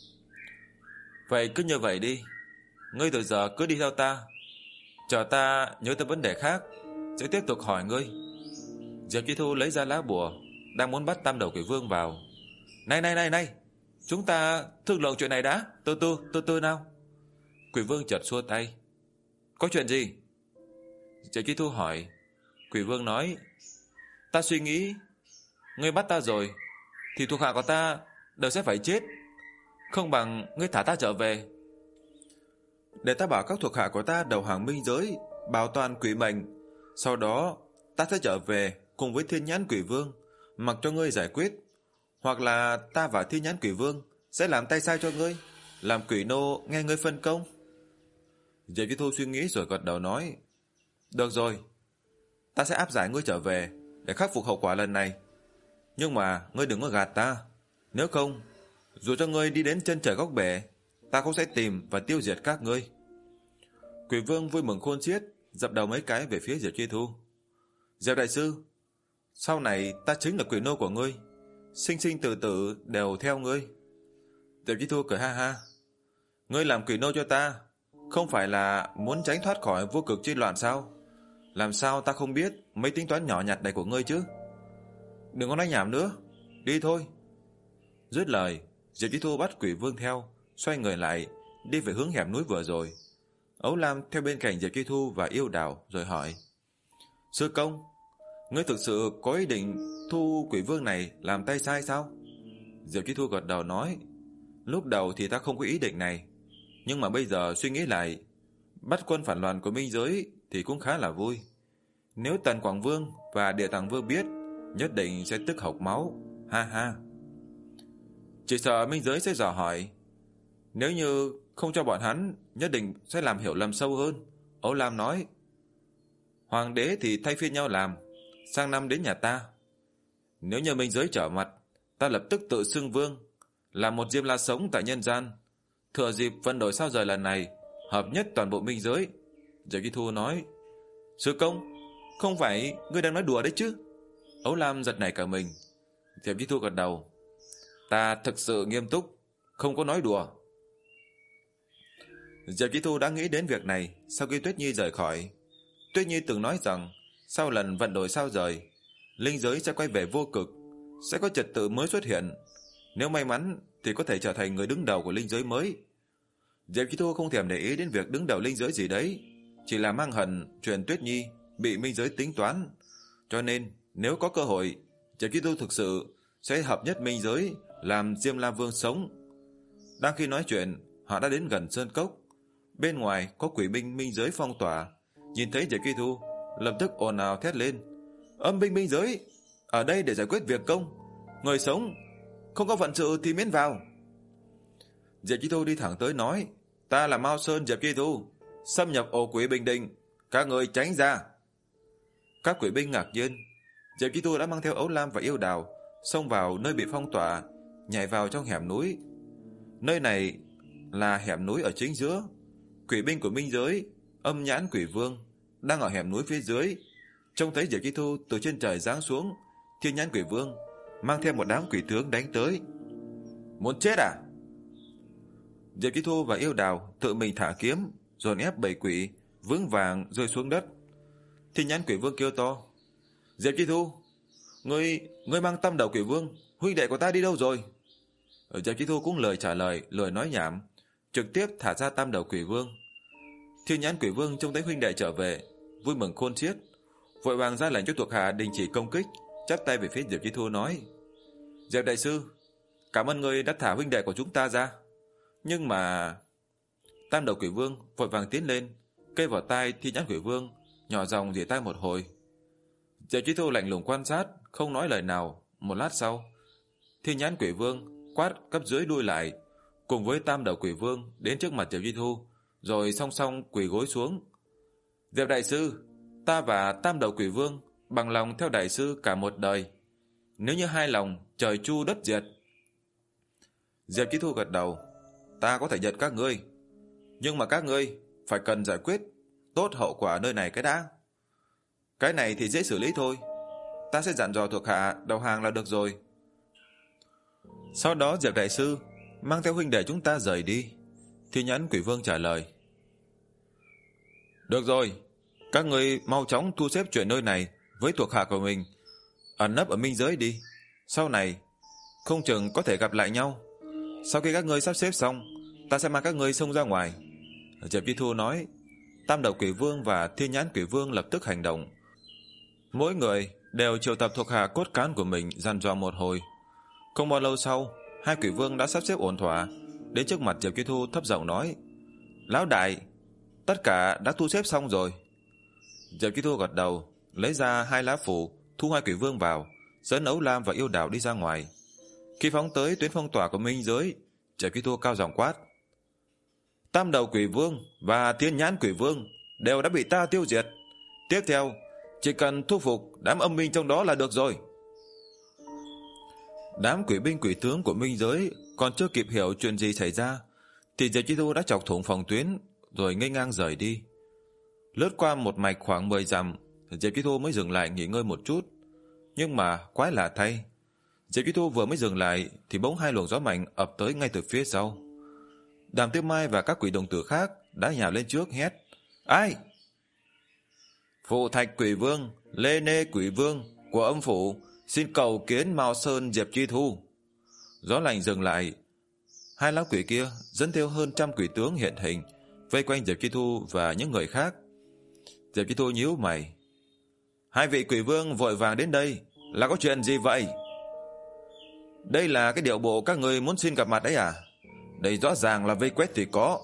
Vậy cứ như vậy đi, ngươi từ giờ cứ đi theo ta, chờ ta nhớ tới vấn đề khác sẽ tiếp tục hỏi ngươi. Diệp Chi Thu lấy ra lá bùa, đang muốn bắt tam đầu quỷ vương vào. Này này này này, chúng ta thương lượng chuyện này đã, từ từ từ từ nào. Quỷ vương chợt xua tay. Có chuyện gì? Diệp Chi Thu hỏi. Quỷ vương nói: Ta suy nghĩ, ngươi bắt ta rồi thì thuộc hạ của ta đều sẽ phải chết, không bằng ngươi thả ta trở về, để ta bảo các thuộc hạ của ta đầu hàng minh giới, bảo toàn quỷ mệnh. Sau đó ta sẽ trở về cùng với Thiên Nhãn Quỷ Vương, mặc cho ngươi giải quyết. Hoặc là ta và Thiên Nhãn Quỷ Vương sẽ làm tay sai cho ngươi, làm quỷ nô nghe ngươi phân công. Diệp Chi Thu suy nghĩ rồi gật đầu nói: Được rồi, ta sẽ áp giải ngươi trở về để khắc phục hậu quả lần này. Nhưng mà ngươi đừng có gạt ta, nếu không dù cho ngươi đi đến chân trời góc bể, ta cũng sẽ tìm và tiêu diệt các ngươi. Quỷ vương vui mừng khôn xiết, dập đầu mấy cái về phía Diệp Chi Thu. Diệp đại sư, sau này ta chính là quỷ nô của ngươi, sinh sinh tử tử đều theo ngươi. Diệp Chi Thu cười ha ha. Ngươi làm quỷ nô cho ta, không phải là muốn tránh thoát khỏi vô cực chi loạn sao? Làm sao ta không biết mấy tính toán nhỏ nhặt này của ngươi chứ? Đừng có nói nhảm nữa, đi thôi. Dứt lời, Diệp Chi Thu bắt quỷ vương theo, xoay người lại, đi về hướng hẻm núi vừa rồi. Ấu Lam theo bên cạnh Diệp Chi Thu và Yêu Đào rồi hỏi: Sư công, ngươi thực sự có ý định thu quỷ vương này làm tay sai sao? Diệp Chi Thu gật đầu nói: Lúc đầu thì ta không có ý định này, nhưng mà bây giờ suy nghĩ lại, bắt quân phản loạn của minh giới thì cũng khá là vui. Nếu Tần Quảng Vương và Địa Tạng Vương biết, nhất định sẽ tức hộc máu, ha ha. Chỉ sợ minh giới sẽ dò hỏi, nếu như không cho bọn hắn, nhất định sẽ làm hiểu lầm sâu hơn. Ấu Lam nói: Hoàng đế thì thay phiên nhau làm, sang năm đến nhà ta. Nếu như minh giới trở mặt, ta lập tức tự xưng vương, làm một diêm la sống tại nhân gian, thừa dịp vận đổi sao rời lần này, hợp nhất toàn bộ minh giới. Diệp Chi Thu nói: Sư công, không phải ngươi đang nói đùa đấy chứ? Ấu Lam giật nảy cả mình. Diệp Chi Thu gật đầu: Ta thực sự nghiêm túc, không có nói đùa. Diệp Chi Thu đã nghĩ đến việc này sau khi Tuyết Nhi rời khỏi. Tuyết Nhi từng nói rằng sau lần vận đổi sao rời, linh giới sẽ quay về vô cực, sẽ có trật tự mới xuất hiện. Nếu may mắn thì có thể trở thành người đứng đầu của linh giới mới. Diệp Chi Thu không thèm để ý đến việc đứng đầu linh giới gì đấy, chỉ là mang hận truyền Tuyết Nhi bị minh giới tính toán. Cho nên nếu có cơ hội, Diệp Chi Thu thực sự sẽ hợp nhất minh giới, làm Diêm La Vương sống. Đang khi nói chuyện, họ đã đến gần sơn cốc. Bên ngoài có quỷ binh minh giới phong tỏa, nhìn thấy Diệp Chi Thu lập tức ồn ào thét lên: Âm binh minh giới ở đây để giải quyết việc công, người sống không có phận sự thì miễn vào. Diệp Chi Thu đi thẳng tới nói: Ta là Mao Sơn Diệp Chi Thu, xâm nhập ổ quỷ Bình Định, các người tránh ra. Các quỷ binh ngạc nhiên. Diệp Chi Thu đã mang theo Ấu Lam và Yêu Đào xông vào nơi bị phong tỏa, nhảy vào trong hẻm núi. Nơi này là hẻm núi ở chính giữa. Quỷ binh của minh giới, Âm Nhãn Quỷ Vương, đang ở hẻm núi phía dưới, trông thấy Diệp Chi Thu từ trên trời giáng xuống. Thiên Nhãn Quỷ Vương mang theo một đám quỷ tướng đánh tới. Muốn chết à? Diệp Chi Thu và Yêu Đào tự mình thả kiếm, dồn ép bầy quỷ vững vàng rơi xuống đất. Thiên Nhãn Quỷ Vương kêu to: Diệp Chi Thu, ngươi ngươi mang Tam Đầu Quỷ Vương, huynh đệ của ta đi đâu rồi? Diệp Chi Thu cũng lời trả lời, lời nói nhảm, trực tiếp thả ra Tam Đầu Quỷ Vương. Thiên Nhãn Quỷ Vương trông thấy huynh đệ trở về, vui mừng khôn xiết, vội vàng ra lệnh cho thuộc hạ đình chỉ công kích, chắp tay về phía Diệp Chi Thu nói: Diệp đại sư, cảm ơn ngươi đã thả huynh đệ của chúng ta ra. Nhưng mà... Tam Đầu Quỷ Vương vội vàng tiến lên, kê vào tai Thiên Nhãn Quỷ Vương, nhỏ giọng rỉ tai một hồi. Diệp Chi Thu lạnh lùng quan sát, không nói lời nào. Một lát sau, Thiên Nhãn Quỷ Vương quát cấp dưới lui lại, cùng với Tam Đầu Quỷ Vương đến trước mặt Diệp Chi Thu, rồi song song quỳ gối xuống. Diệp đại sư, ta và Tam Đầu Quỷ Vương bằng lòng theo đại sư cả một đời. Nếu như hai lòng, trời chu đất diệt. Diệp Chi Thu gật đầu: Ta có thể nhận các ngươi, nhưng mà các ngươi phải cần giải quyết tốt hậu quả nơi này cái đã. Cái này thì dễ xử lý thôi, ta sẽ dặn dò thuộc hạ đầu hàng là được rồi. Sau đó Diệp đại sư mang theo huynh đệ chúng ta rời đi. Thiên Nhãn Quỷ Vương trả lời: Được rồi, các ngươi mau chóng thu xếp chuyện nơi này với thuộc hạ của mình, ẩn nấp ở minh giới đi. Sau này không chừng có thể gặp lại nhau. Sau khi các ngươi sắp xếp xong, ta sẽ mang các ngươi xông ra ngoài. Diệp Chi Thu nói. Tam Đầu Quỷ Vương và Thiên Nhãn Quỷ Vương lập tức hành động. Mỗi người đều triệu tập thuộc hạ cốt cán của mình dặn dò một hồi. Không bao lâu sau, hai quỷ vương đã sắp xếp ổn thỏa, đến trước mặt Diệp Chi Thu thấp giọng nói: Lão đại, tất cả đã thu xếp xong rồi. Diệp Chi Thu gật đầu, lấy ra hai lá phù, thu hai quỷ vương vào, dẫn Ấu Lam và Yêu Đào đi ra ngoài. Khi phóng tới tuyến phong tỏa của minh giới, Diệp Chi Thu cao giọng quát: Tam Đầu Quỷ Vương và Thiên Nhãn Quỷ Vương đều đã bị ta tiêu diệt. Tiếp theo, chỉ cần thu phục đám âm minh trong đó là được rồi. Đám quỷ binh quỷ tướng của minh giới còn chưa kịp hiểu chuyện gì xảy ra, thì Diệp Chi Thu đã chọc thủng phòng tuyến, rồi nghênh ngang rời đi. Lướt qua một mạch khoảng mười dặm, Diệp Chi Thu mới dừng lại nghỉ ngơi một chút. Nhưng mà quái lạ thay, Diệp Chi Thu vừa mới dừng lại thì bỗng hai luồng gió mạnh ập tới ngay từ phía sau. Đàm Tiêu Mai và các quỷ đồng tử khác đã nhào lên trước hét: Ai? Phụ Thạch Quỷ Vương, Lê Nê Quỷ Vương của âm phủ xin cầu kiến Mao Sơn Diệp Chi Thu. Gió lạnh dừng lại, hai lão quỷ kia dẫn theo hơn trăm quỷ tướng hiện hình, vây quanh Diệp Chi Thu và những người khác. Diệp Chi Thu nhíu mày: Hai vị quỷ vương vội vàng đến đây là có chuyện gì vậy? Đây là cái điệu bộ các người muốn xin gặp mặt đấy à? Đây rõ ràng là vây quét thì có.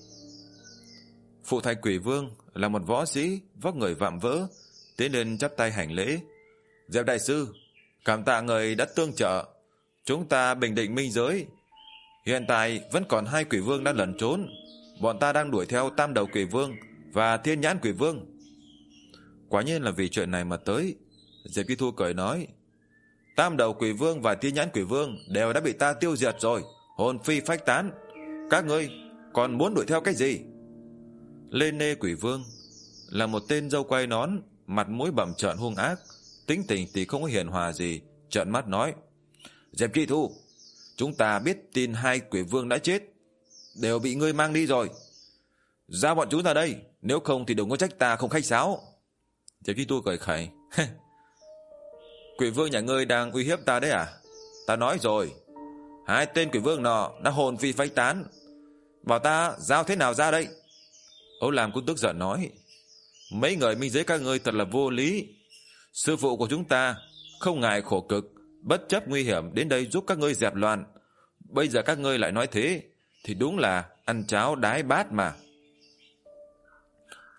Phụ Thạch Quỷ Vương là một võ sĩ vóc người vạm vỡ, tiến lên chắp tay hành lễ: Diệp đại sư, cảm tạ người đã tương trợ, chúng ta bình định minh giới. Hiện tại vẫn còn hai quỷ vương đang lẩn trốn, bọn ta đang đuổi theo Tam Đầu Quỷ Vương và Thiên Nhãn Quỷ Vương. Quả nhiên là vì chuyện này mà tới. Diệp Chi Thu cười nói: Tam Đầu Quỷ Vương và Thiên Nhãn Quỷ Vương đều đã bị ta tiêu diệt rồi, hồn phi phách tán. Các ngươi còn muốn đuổi theo cái gì? Lê Nê Quỷ Vương là một tên râu quai nón, mặt mũi bặm trợn hung ác, tính tình thì không có hiền hòa gì, trợn mắt nói: Diệp Chi Thu, chúng ta biết tin hai quỷ vương đã chết, đều bị ngươi mang đi rồi. Giao bọn chúng ra đây, nếu không thì đừng có trách ta không khách sáo. Diệp Chi Thu cười khẩy: Quỷ vương nhà ngươi đang uy hiếp ta đấy à? Ta nói rồi, hai tên quỷ vương nọ đã hồn phi phách tán, bảo ta giao thế nào ra đây? Ấu Lam cũng tức giận nói: Mấy người minh giới các ngươi thật là vô lý. Sư phụ của chúng ta không ngại khổ cực, bất chấp nguy hiểm đến đây giúp các ngươi dẹp loạn. Bây giờ các ngươi lại nói thế, thì đúng là ăn cháo đái bát mà.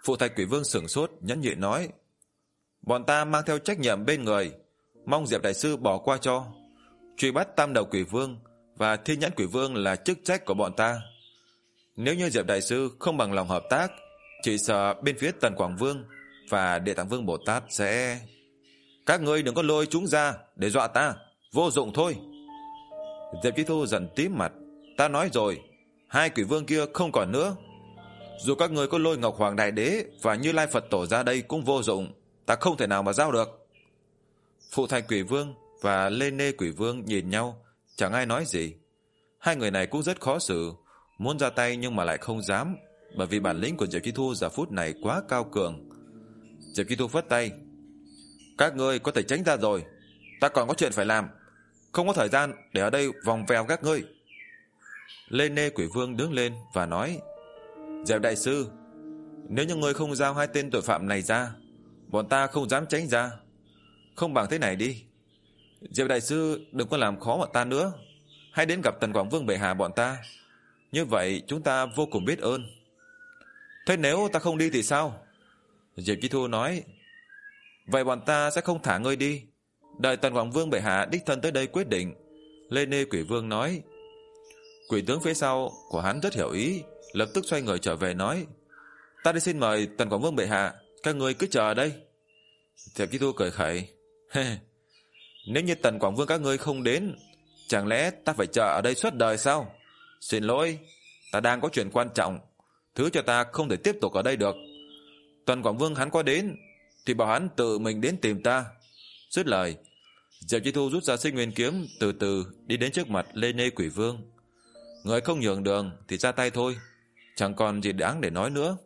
Phụ Thạch Quỷ Vương sửng sốt, nhẫn nhịn nói: bọn ta mang theo trách nhiệm bên người, mong Diệp đại sư bỏ qua cho. Truy bắt Tam Đầu Quỷ Vương và Thiên Nhãn Quỷ Vương là chức trách của bọn ta. Nếu như Diệp đại sư không bằng lòng hợp tác, chỉ sợ bên phía Tần Quảng Vương và Địa Tạng Vương Bồ Tát sẽ... Các ngươi đừng có lôi chúng ra để dọa ta, vô dụng thôi. Diệp Chi Thu giận tím mặt: ta nói rồi, hai quỷ vương kia không còn nữa. Dù các ngươi có lôi Ngọc Hoàng Đại Đế và Như Lai Phật Tổ ra đây cũng vô dụng, ta không thể nào mà giao được. Phụ Thạch Quỷ Vương và Lê Nê Quỷ Vương nhìn nhau, chẳng ai nói gì. Hai người này cũng rất khó xử, muốn ra tay nhưng mà lại không dám, bởi vì bản lĩnh của Diệp Chi Thu giờ phút này quá cao cường. Diệp Chi Thu phất tay: các ngươi có thể tránh ra rồi, ta còn có chuyện phải làm, không có thời gian để ở đây vòng vèo các ngươi. Lê Nê Quỷ Vương đứng lên và nói: Diệp đại sư, nếu như ngươi không giao hai tên tội phạm này ra, bọn ta không dám tránh ra. Không bằng thế này đi, Diệp đại sư đừng có làm khó bọn ta nữa, hãy đến gặp Tần Quảng Vương bệ hạ bọn ta, như vậy chúng ta vô cùng biết ơn. Thế nếu ta không đi thì sao? Diệp Chi Thu nói: vậy bọn ta sẽ không thả ngươi đi, đợi Tần Quảng Vương bệ hạ đích thân tới đây quyết định. Lê Nê Quỷ Vương nói. Quỷ tướng phía sau của hắn rất hiểu ý, lập tức xoay người trở về nói: ta đi xin mời Tần Quảng Vương bệ hạ, các ngươi cứ chờ ở đây. Diệp Chi Thu cười khẩy: nếu như Tần Quảng Vương các ngươi không đến, chẳng lẽ ta phải chờ ở đây suốt đời sao? Xin lỗi, ta đang có chuyện quan trọng, thứ cho ta không thể tiếp tục ở đây được. Tần Quảng Vương hắn có đến thì bảo hắn tự mình đến tìm ta. Dứt lời, Diệp Chi Thu rút ra Xích Nguyên Kiếm, từ từ đi đến trước mặt Lê Nê Quỷ Vương. Người không nhường đường thì ra tay thôi, chẳng còn gì đáng để nói nữa.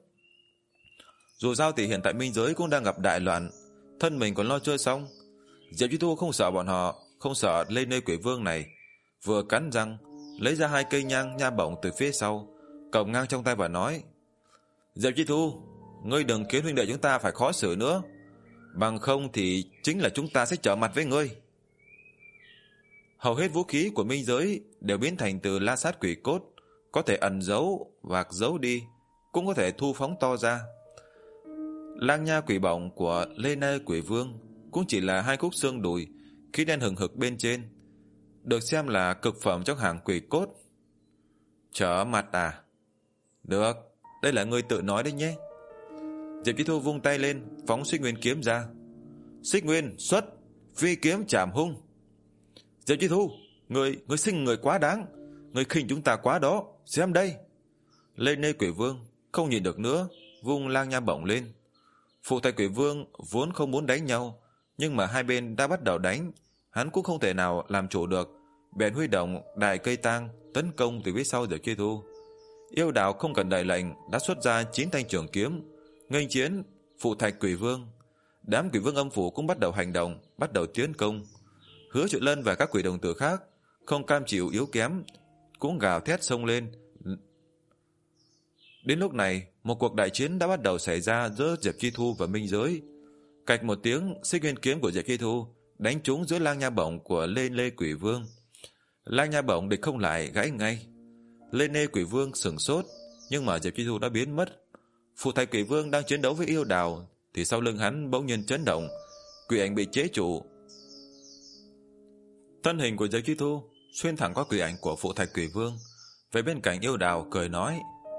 Dù sao thì hiện tại minh giới cũng đang gặp đại loạn, thân mình còn lo chưa xong. Diệp Chi Thu không sợ bọn họ, không sợ Lê Nê Quỷ Vương này. Vừa cắn răng lấy ra hai cây nhang nha bổng từ phía sau, cầm ngang trong tay và nói: Diệp Chi Thu, ngươi đừng khiến huynh đệ chúng ta phải khó xử nữa, bằng không thì chính là chúng ta sẽ trở mặt với ngươi. Hầu hết vũ khí của minh giới đều biến thành từ la sát quỷ cốt, có thể ẩn giấu hoặc giấu đi, cũng có thể thu phóng to ra. Lang nha quỷ bổng của Lê Nê Quỷ Vương cũng chỉ là hai khúc xương đùi, khí đen hừng hực bên trên, được xem là cực phẩm trong hàng quỷ cốt. Trở mặt à? Được, đây là ngươi tự nói đấy nhé. Diệp Chi Thu vung tay lên, phóng Xích Nguyên Kiếm ra. Xích Nguyên xuất, phi kiếm chạm hung. Diệp Chi Thu, người người sinh người quá đáng, người khinh chúng ta quá đó, xem đây. Lê Nê Quỷ Vương không nhìn được nữa, vung lang nha bổng lên. Phụ Thạch Quỷ Vương vốn không muốn đánh nhau, nhưng mà hai bên đã bắt đầu đánh, hắn cũng không thể nào làm chủ được, bèn huy động đại cây tang tấn công từ phía sau Diệp Chi Thu. Yêu Đào không cần đợi lệnh đã xuất ra chín thanh trường kiếm nghênh chiến Phụ Thạch Quỷ Vương. Đám quỷ vương âm phủ cũng bắt đầu hành động, bắt đầu tiến công. Hứa Triệu Lân và các quỷ đồng tử khác không cam chịu yếu kém, cũng gào thét xông lên. Đến lúc này, một cuộc đại chiến đã bắt đầu xảy ra giữa Diệp Chi Thu và minh giới. Cạch một tiếng, Xích Nguyên Kiếm của Diệp Chi Thu đánh trúng giữa lang nha bổng của Lê Nê Quỷ Vương. Lang nha bổng địch không lại, gãy ngay. Lê Nê Quỷ Vương sửng sốt, nhưng mà Diệp Chi Thu đã biến mất. Phụ Thạch Quỷ Vương đang chiến đấu với Yêu Đào thì sau lưng hắn bỗng nhiên chấn động, quỷ ảnh bị chế trụ. Thân hình của Diệp Chi Thu xuyên thẳng qua quỷ ảnh của Phụ Thạch Quỷ Vương, về bên cạnh Yêu Đào cười nói: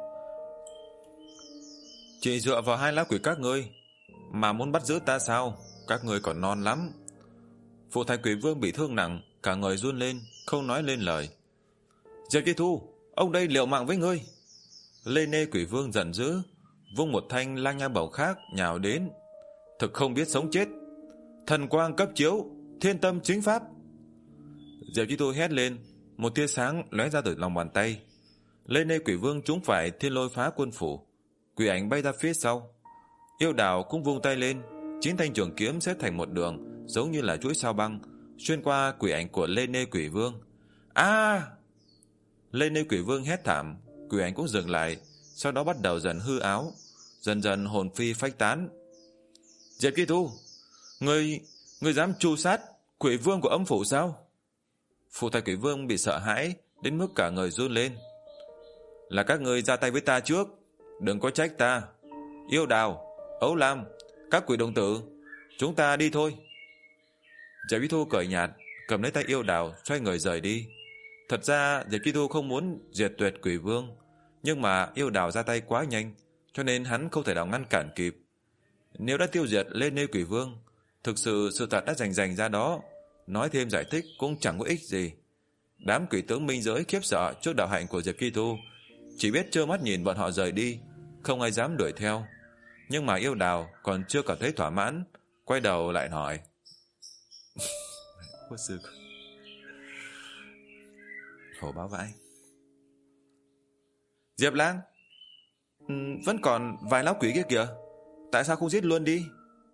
chỉ dựa vào hai lá quỷ các ngươi mà muốn bắt giữ ta sao? Các ngươi còn non lắm. Phụ Thạch Quỷ Vương bị thương nặng, cả người run lên, không nói lên lời. Diệp Chi Thu, ông đây liều mạng với ngươi. Lê Nê Quỷ Vương giận dữ, vung một thanh lang nha bổng khác nhào đến. Thực không biết sống chết. Thần quang cấp chiếu, thiên tâm chính pháp. Diệp Chi Thu hét lên, một tia sáng lóe ra từ lòng bàn tay. Lê Nê Quỷ Vương trúng phải thiên lôi phá quân phủ, quỷ ảnh bay ra phía sau. Yêu Đào cũng vung tay lên, chín thanh trường kiếm xếp thành một đường, giống như là chuỗi sao băng, xuyên qua quỷ ảnh của Lê Nê Quỷ Vương. A! À! Lê Nê Quỷ Vương hét thảm, quỷ ảnh cũng dừng lại, sau đó bắt đầu dần hư áo, dần dần hồn phi phách tán. Diệp Chi Thu, ngươi, ngươi dám tru sát quỷ vương của âm phủ sao? Phụ Thạch Quỷ Vương bị sợ hãi đến mức cả người run lên. Là các ngươi ra tay với ta trước, đừng có trách ta. Yêu Đào, Ấu Lam, các quỷ đồng tử, chúng ta đi thôi. Diệp Chi Thu cười nhạt, cầm lấy tay Yêu Đào, xoay người rời đi. Thật ra Diệp Chi Thu không muốn diệt tuyệt quỷ vương, nhưng mà Yêu Đào ra tay quá nhanh, cho nên hắn không thể nào ngăn cản kịp. Nếu đã tiêu diệt lên nê quỷ vương, thực sự sự thật đã rành rành ra đó, nói thêm giải thích cũng chẳng có ích gì. Đám quỷ tướng minh giới khiếp sợ trước đạo hạnh của Diệp Chi Thu, chỉ biết trơ mắt nhìn bọn họ rời đi, không ai dám đuổi theo. Nhưng mà Yêu Đào còn chưa cảm thấy thỏa mãn, quay đầu lại hỏi. Khổ báo vãi. Diệp Lang, ừ, vẫn còn vài lão quỷ kia kìa, tại sao không giết luôn đi?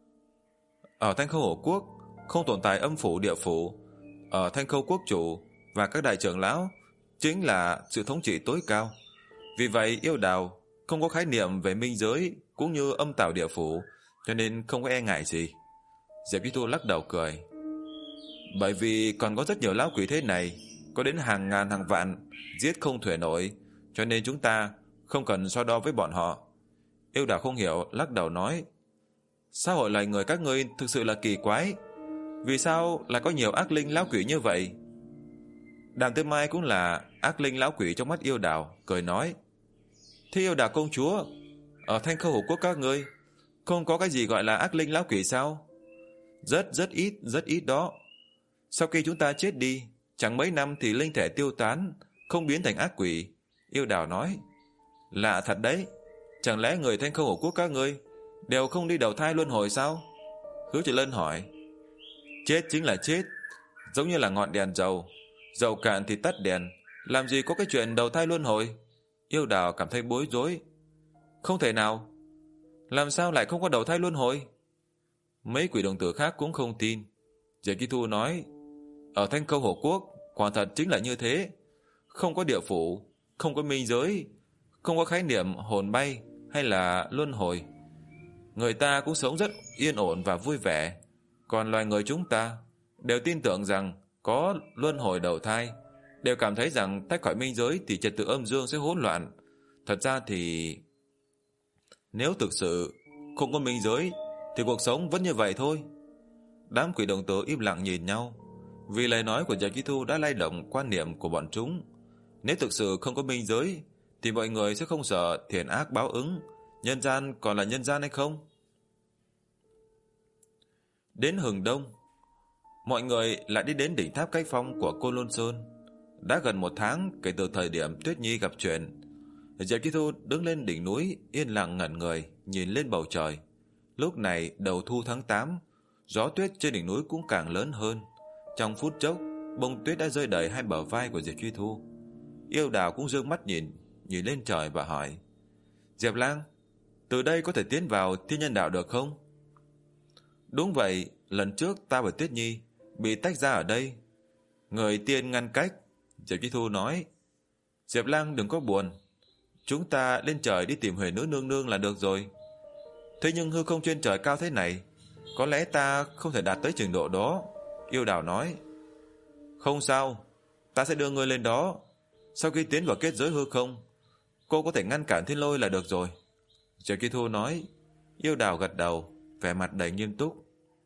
Ở Thanh Khâu Hổ Quốc không tồn tại âm phủ địa phủ. Ở Thanh Khâu Quốc chủ và các đại trưởng lão chính là sự thống trị tối cao. Vì vậy Yêu Đào không có khái niệm về minh giới cũng như âm tào địa phủ, cho nên không có e ngại gì. Diệp Chi Thu lắc đầu cười. Bởi vì còn có rất nhiều lão quỷ thế này, có đến hàng ngàn hàng vạn, giết không thuể nổi, cho nên chúng ta không cần so đo với bọn họ. Yêu Đào không hiểu, lắc đầu nói. Xã hội loài người các ngươi thực sự là kỳ quái. Vì sao lại có nhiều ác linh lão quỷ như vậy? Đàm Tư Mai cũng là ác linh lão quỷ trong mắt Yêu Đào, cười nói. Thế Yêu Đào công chúa, ở Thanh Khâu Hổ Quốc các ngươi không có cái gì gọi là ác linh lão quỷ sao? Rất rất ít, rất ít đó. Sau khi chúng ta chết đi, chẳng mấy năm thì linh thể tiêu tán, không biến thành ác quỷ. Yêu Đào nói. Lạ thật đấy, chẳng lẽ người Thanh Khâu Hổ Quốc các ngươi đều không đi đầu thai luân hồi sao? Hứa Trừ Lân hỏi. Chết chính là chết, giống như là ngọn đèn dầu, dầu cạn thì tắt đèn, làm gì có cái chuyện đầu thai luân hồi? Yêu Đào cảm thấy bối rối. Không thể nào, làm sao lại không có đầu thai luân hồi? Mấy quỷ đồng tử khác cũng không tin. Diệp Chi Thu nói. Ở Thanh Khâu Hổ Quốc quả thật chính là như thế, không có địa phủ, không có minh giới, không có khái niệm hồn bay hay là luân hồi. Người ta cũng sống rất yên ổn và vui vẻ. Còn loài người chúng ta đều tin tưởng rằng có luân hồi đầu thai, đều cảm thấy rằng tách khỏi minh giới thì trật tự âm dương sẽ hỗn loạn. Thật ra thì nếu thực sự không có minh giới thì cuộc sống vẫn như vậy thôi. Đám quỷ đồng tử im lặng nhìn nhau, vì lời nói của Diệp Chi Thu đã lay động quan niệm của bọn chúng. Nếu thực sự không có minh giới thì mọi người sẽ không sợ thiện ác báo ứng, nhân gian còn là nhân gian hay không? Đến hừng đông, mọi người lại đi đến đỉnh tháp Cách Phong của Côn Lôn Sơn. Đã gần một tháng kể từ thời điểm Tuyết Nhi gặp chuyện. Diệp Chi Thu đứng lên đỉnh núi, yên lặng ngẩn người, nhìn lên bầu trời. Lúc này đầu thu tháng tám, gió tuyết trên đỉnh núi cũng càng lớn hơn. Trong phút chốc, bông tuyết đã rơi đầy hai bờ vai của Diệp Chi Thu. Yêu Đào cũng dương mắt nhìn, nhìn lên trời và hỏi. Diệp Lang, từ đây có thể tiến vào thiên nhân đạo được không? Đúng vậy, lần trước ta và Tuyết Nhi bị tách ra ở đây. Người tiên ngăn cách, Diệp Chi Thu nói. Diệp Lang đừng có buồn, chúng ta lên trời đi tìm Huệ Nữ Nương Nương là được rồi. Thế nhưng hư không trên trời cao thế này, có lẽ ta không thể đạt tới trình độ đó. Yêu Đào nói. Không sao, ta sẽ đưa ngươi lên đó. Sau khi tiến vào kết giới hư không, cô có thể ngăn cản thiên lôi là được rồi. Diệp Chi Thu nói. Yêu Đào gật đầu, vẻ mặt đầy nghiêm túc.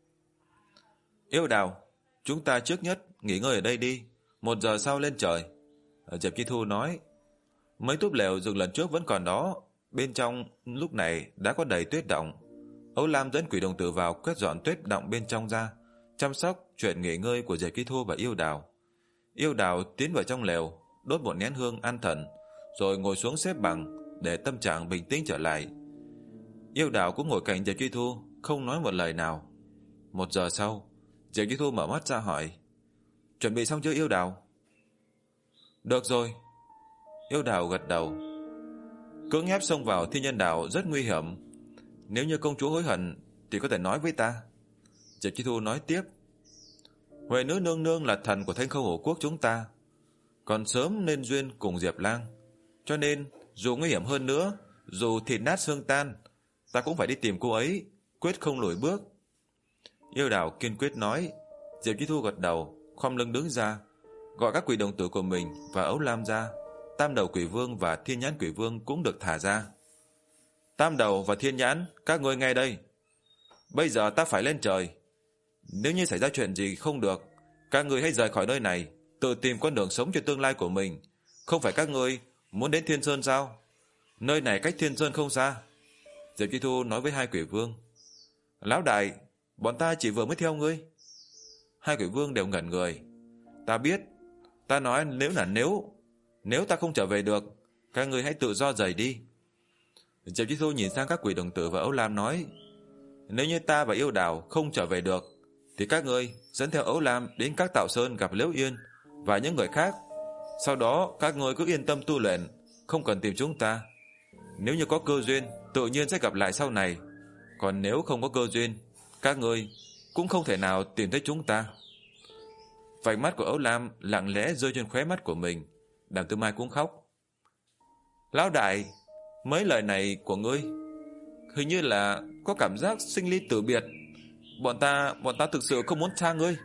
Yêu Đào, chúng ta trước nhất nghỉ ngơi ở đây đi, một giờ sau lên trời. Diệp Chi Thu nói. Mấy túp lều dựng lần trước vẫn còn đó, bên trong lúc này đã có đầy tuyết động. Âu Lam dẫn quỷ đồng tử vào quét dọn tuyết động bên trong ra, chăm sóc chuyện nghỉ ngơi của Diệp Chi Thu và Yêu Đào. Yêu Đào tiến vào trong lều, đốt một nén hương an thần, rồi ngồi xuống xếp bằng để tâm trạng bình tĩnh trở lại. Yêu Đào cũng ngồi cạnh Diệp Chi Thu, không nói một lời nào. Một giờ sau, Diệp Chi Thu mở mắt ra hỏi. Chuẩn bị xong chưa Yêu Đào? Được rồi. Yêu Đào gật đầu. Cưỡng ép xông vào thiên nhân đạo rất nguy hiểm. Nếu như công chúa hối hận thì có thể nói với ta. Diệp Chi Thu nói tiếp. Huệ Nữ Nương Nương là thần của Thanh Khâu Hổ Quốc chúng ta, còn sớm nên duyên cùng Diệp Lang, cho nên dù nguy hiểm hơn nữa, dù thịt nát xương tan, ta cũng phải đi tìm cô ấy, quyết không lùi bước. Yêu Đào kiên quyết nói. Diệp Chi Thu gật đầu, khom lưng đứng ra, gọi các quỷ đồng tử của mình và Ấu Lam ra. Tam đầu quỷ vương và thiên nhãn quỷ vương cũng được thả ra. Tam Đầu và Thiên Nhãn, các ngươi nghe đây. Bây giờ ta phải lên trời. Nếu như xảy ra chuyện gì không được, các ngươi hãy rời khỏi nơi này, tự tìm con đường sống cho tương lai của mình. Không phải các ngươi muốn đến Thiên Sơn sao? Nơi này cách Thiên Sơn không xa. Diệp Chi Thu nói với hai quỷ vương. Lão đại, bọn ta chỉ vừa mới theo ngươi. Hai quỷ vương đều ngẩn người. Ta biết. Ta nói nếu là nếu Nếu ta không trở về được, các ngươi hãy tự do rời đi. Diệp Chi Thu nhìn sang các quỷ đồng tử và Ấu Lam nói. Nếu như ta và Yêu Đào không trở về được, thì các ngươi dẫn theo Ấu Lam đến các Tạo Sơn gặp Liễu Yên và những người khác. Sau đó các ngươi cứ yên tâm tu luyện, không cần tìm chúng ta. Nếu như có cơ duyên, tự nhiên sẽ gặp lại sau này. Còn nếu không có cơ duyên, các ngươi cũng không thể nào tìm thấy chúng ta. Vành mắt của Ấu Lam lặng lẽ rơi trên khóe mắt của mình. Đàm Tư Mai cũng khóc. Lão đại, mấy lời này của ngươi hình như là có cảm giác sinh ly tử biệt. Bọn ta, bọn ta thực sự không muốn xa ngươi.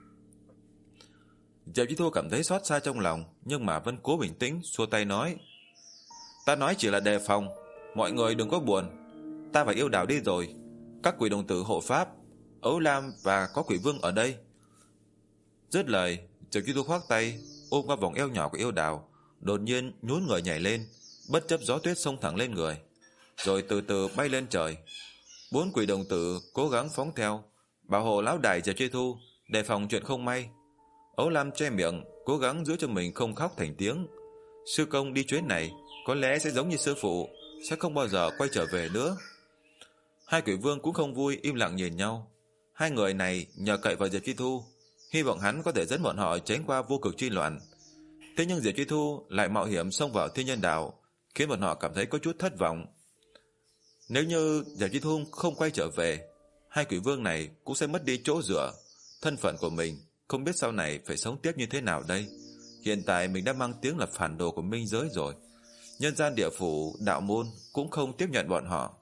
Diệp Chi Thu cảm thấy xót xa trong lòng, nhưng mà vẫn cố bình tĩnh, xua tay nói. Ta nói chỉ là đề phòng, mọi người đừng có buồn. Ta và Yêu Đào đi rồi, các quỷ đồng tử hộ pháp, Ấu Lam và có quỷ vương ở đây. Dứt lời, Diệp Chi Thu khoác tay, ôm qua vòng eo nhỏ của Yêu Đào, đột nhiên nhún người nhảy lên, bất chấp gió tuyết xông thẳng lên người, rồi từ từ bay lên trời. Bốn quỷ đồng tử cố gắng phóng theo, bảo hộ lão đại Diệp Chi Thu, đề phòng chuyện không may. Ấu Lam che miệng, cố gắng giữ cho mình không khóc thành tiếng. Sư công đi chuyến này có lẽ sẽ giống như sư phụ, sẽ không bao giờ quay trở về nữa. Hai quỷ vương cũng không vui, im lặng nhìn nhau. Hai người này nhờ cậy vào Diệp Chi Thu, hy vọng hắn có thể dẫn bọn họ tránh qua vô cực chi loạn. Thế nhưng Diệp Chi Thu lại mạo hiểm xông vào Thiên Nhân Đảo, khiến bọn họ cảm thấy có chút thất vọng. Nếu như Diệp Chi Thu không quay trở về, hai quỷ vương này cũng sẽ mất đi chỗ dựa, thân phận của mình, không biết sau này phải sống tiếp như thế nào đây. Hiện tại mình đã mang tiếng là phản đồ của minh giới rồi. Nhân gian địa phủ, đạo môn cũng không tiếp nhận bọn họ.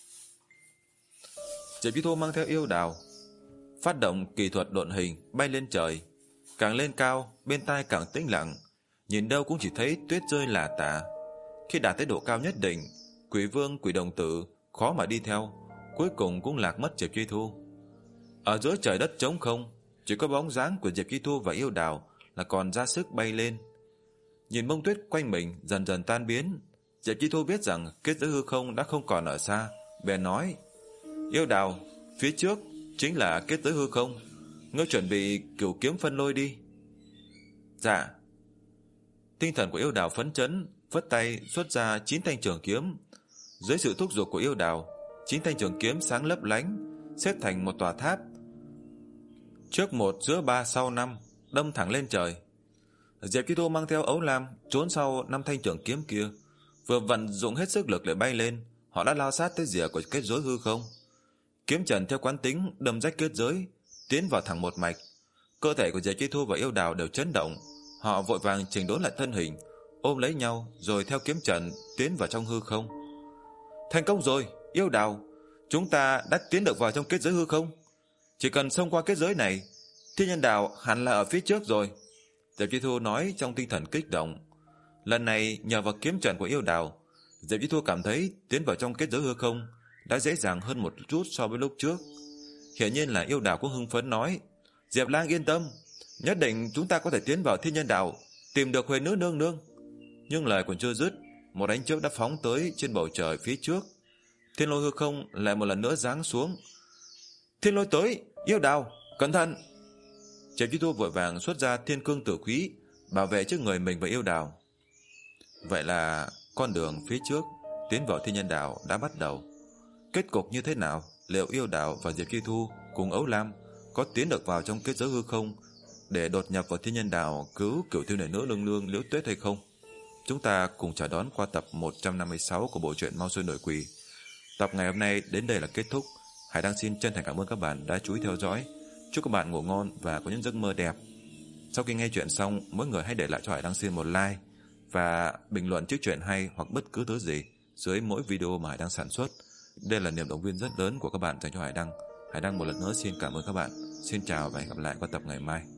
Diệp Chi Thu mang theo Yêu Đào, phát động kỳ thuật độn hình, bay lên trời. Càng lên cao, bên tai càng tĩnh lặng, nhìn đâu cũng chỉ thấy tuyết rơi lả tả. Khi đạt tới độ cao nhất định, quỷ vương, quỷ đồng tử khó mà đi theo, cuối cùng cũng lạc mất Diệp Chi Thu. Ở giữa trời đất trống không, chỉ có bóng dáng của Diệp Chi Thu và Yêu Đào là còn ra sức bay lên. Nhìn bông tuyết quanh mình dần dần tan biến, Diệp Chi Thu biết rằng kết giới hư không đã không còn ở xa, bèn nói: Yêu Đào, phía trước chính là kết giới hư không, ngươi chuẩn bị cửu kiếm phân lôi đi. Dạ. Tinh thần của Yêu Đào phấn chấn, vất tay xuất ra chín thanh trường kiếm. Dưới sự thúc giục của Yêu Đào, chín thanh trường kiếm sáng lấp lánh, xếp thành một tòa tháp, trước một giữa ba sau năm, đâm thẳng lên trời. Diệp Chi Thu mang theo Ấu Lam trốn sau năm thanh trường kiếm kia, vừa vận dụng hết sức lực để bay lên, họ đã lao sát tới rìa của kết giới hư không. Kiếm trần theo quán tính đâm rách kết giới, tiến vào thẳng một mạch. Cơ thể của Diệp Chi Thu và Yêu Đào đều chấn động, họ vội vàng chỉnh đốn lại thân hình, ôm lấy nhau rồi theo kiếm trần tiến vào trong hư không. Thành công rồi, Yêu Đào, chúng ta đã tiến được vào trong kết giới hư không. Chỉ cần xông qua kết giới này, Thiên Nhân Đảo hẳn là ở phía trước rồi. Diệp Chi Thu nói trong tinh thần kích động. Lần này nhờ vào kiếm trần của Yêu Đào, Diệp Chi Thu cảm thấy tiến vào trong kết giới hư không đã dễ dàng hơn một chút so với lúc trước. Hiển nhiên là Yêu Đào cũng hưng phấn nói: Diệp Lang yên tâm, nhất định chúng ta có thể tiến vào Thiên Nhân Đảo, tìm được Huệ Nữ nương nương. Nhưng lời còn chưa dứt, một ánh chớp đã phóng tới trên bầu trời phía trước. Thiên lôi hư không lại một lần nữa giáng xuống. Thiên lôi tới, Yêu Đào, cẩn thận! Diệp Chi Thu vội vàng xuất ra thiên cương tử khí, bảo vệ trước người mình và Yêu Đào. Vậy là con đường phía trước tiến vào Thiên Nhân Đảo đã bắt đầu. Kết cục như thế nào? Liệu Yêu Đào và Diệp Chi Thu cùng Ấu Lam có tiến được vào trong kết giới hư không để đột nhập vào Thiên Nhân Đảo cứu cửu thiêu nữ nương nương Liễu Tuyết hay không? Chúng ta cùng chờ đón qua tập một trăm năm mươi sáu của bộ truyện Mau Xuôi Nổi Quỷ. Tập ngày hôm nay đến đây là kết thúc. Hải Đăng xin chân thành cảm ơn các bạn đã chú ý theo dõi. Chúc các bạn ngủ ngon và có những giấc mơ đẹp. Sau khi nghe chuyện xong, mỗi người hãy để lại cho Hải Đăng xin một like và bình luận chiếc chuyện hay hoặc bất cứ thứ gì dưới mỗi video mà Hải Đăng sản xuất. Đây là niềm động viên rất lớn của các bạn dành cho Hải Đăng. Hải Đăng một lần nữa xin cảm ơn các bạn. Xin chào và hẹn gặp lại qua tập ngày mai.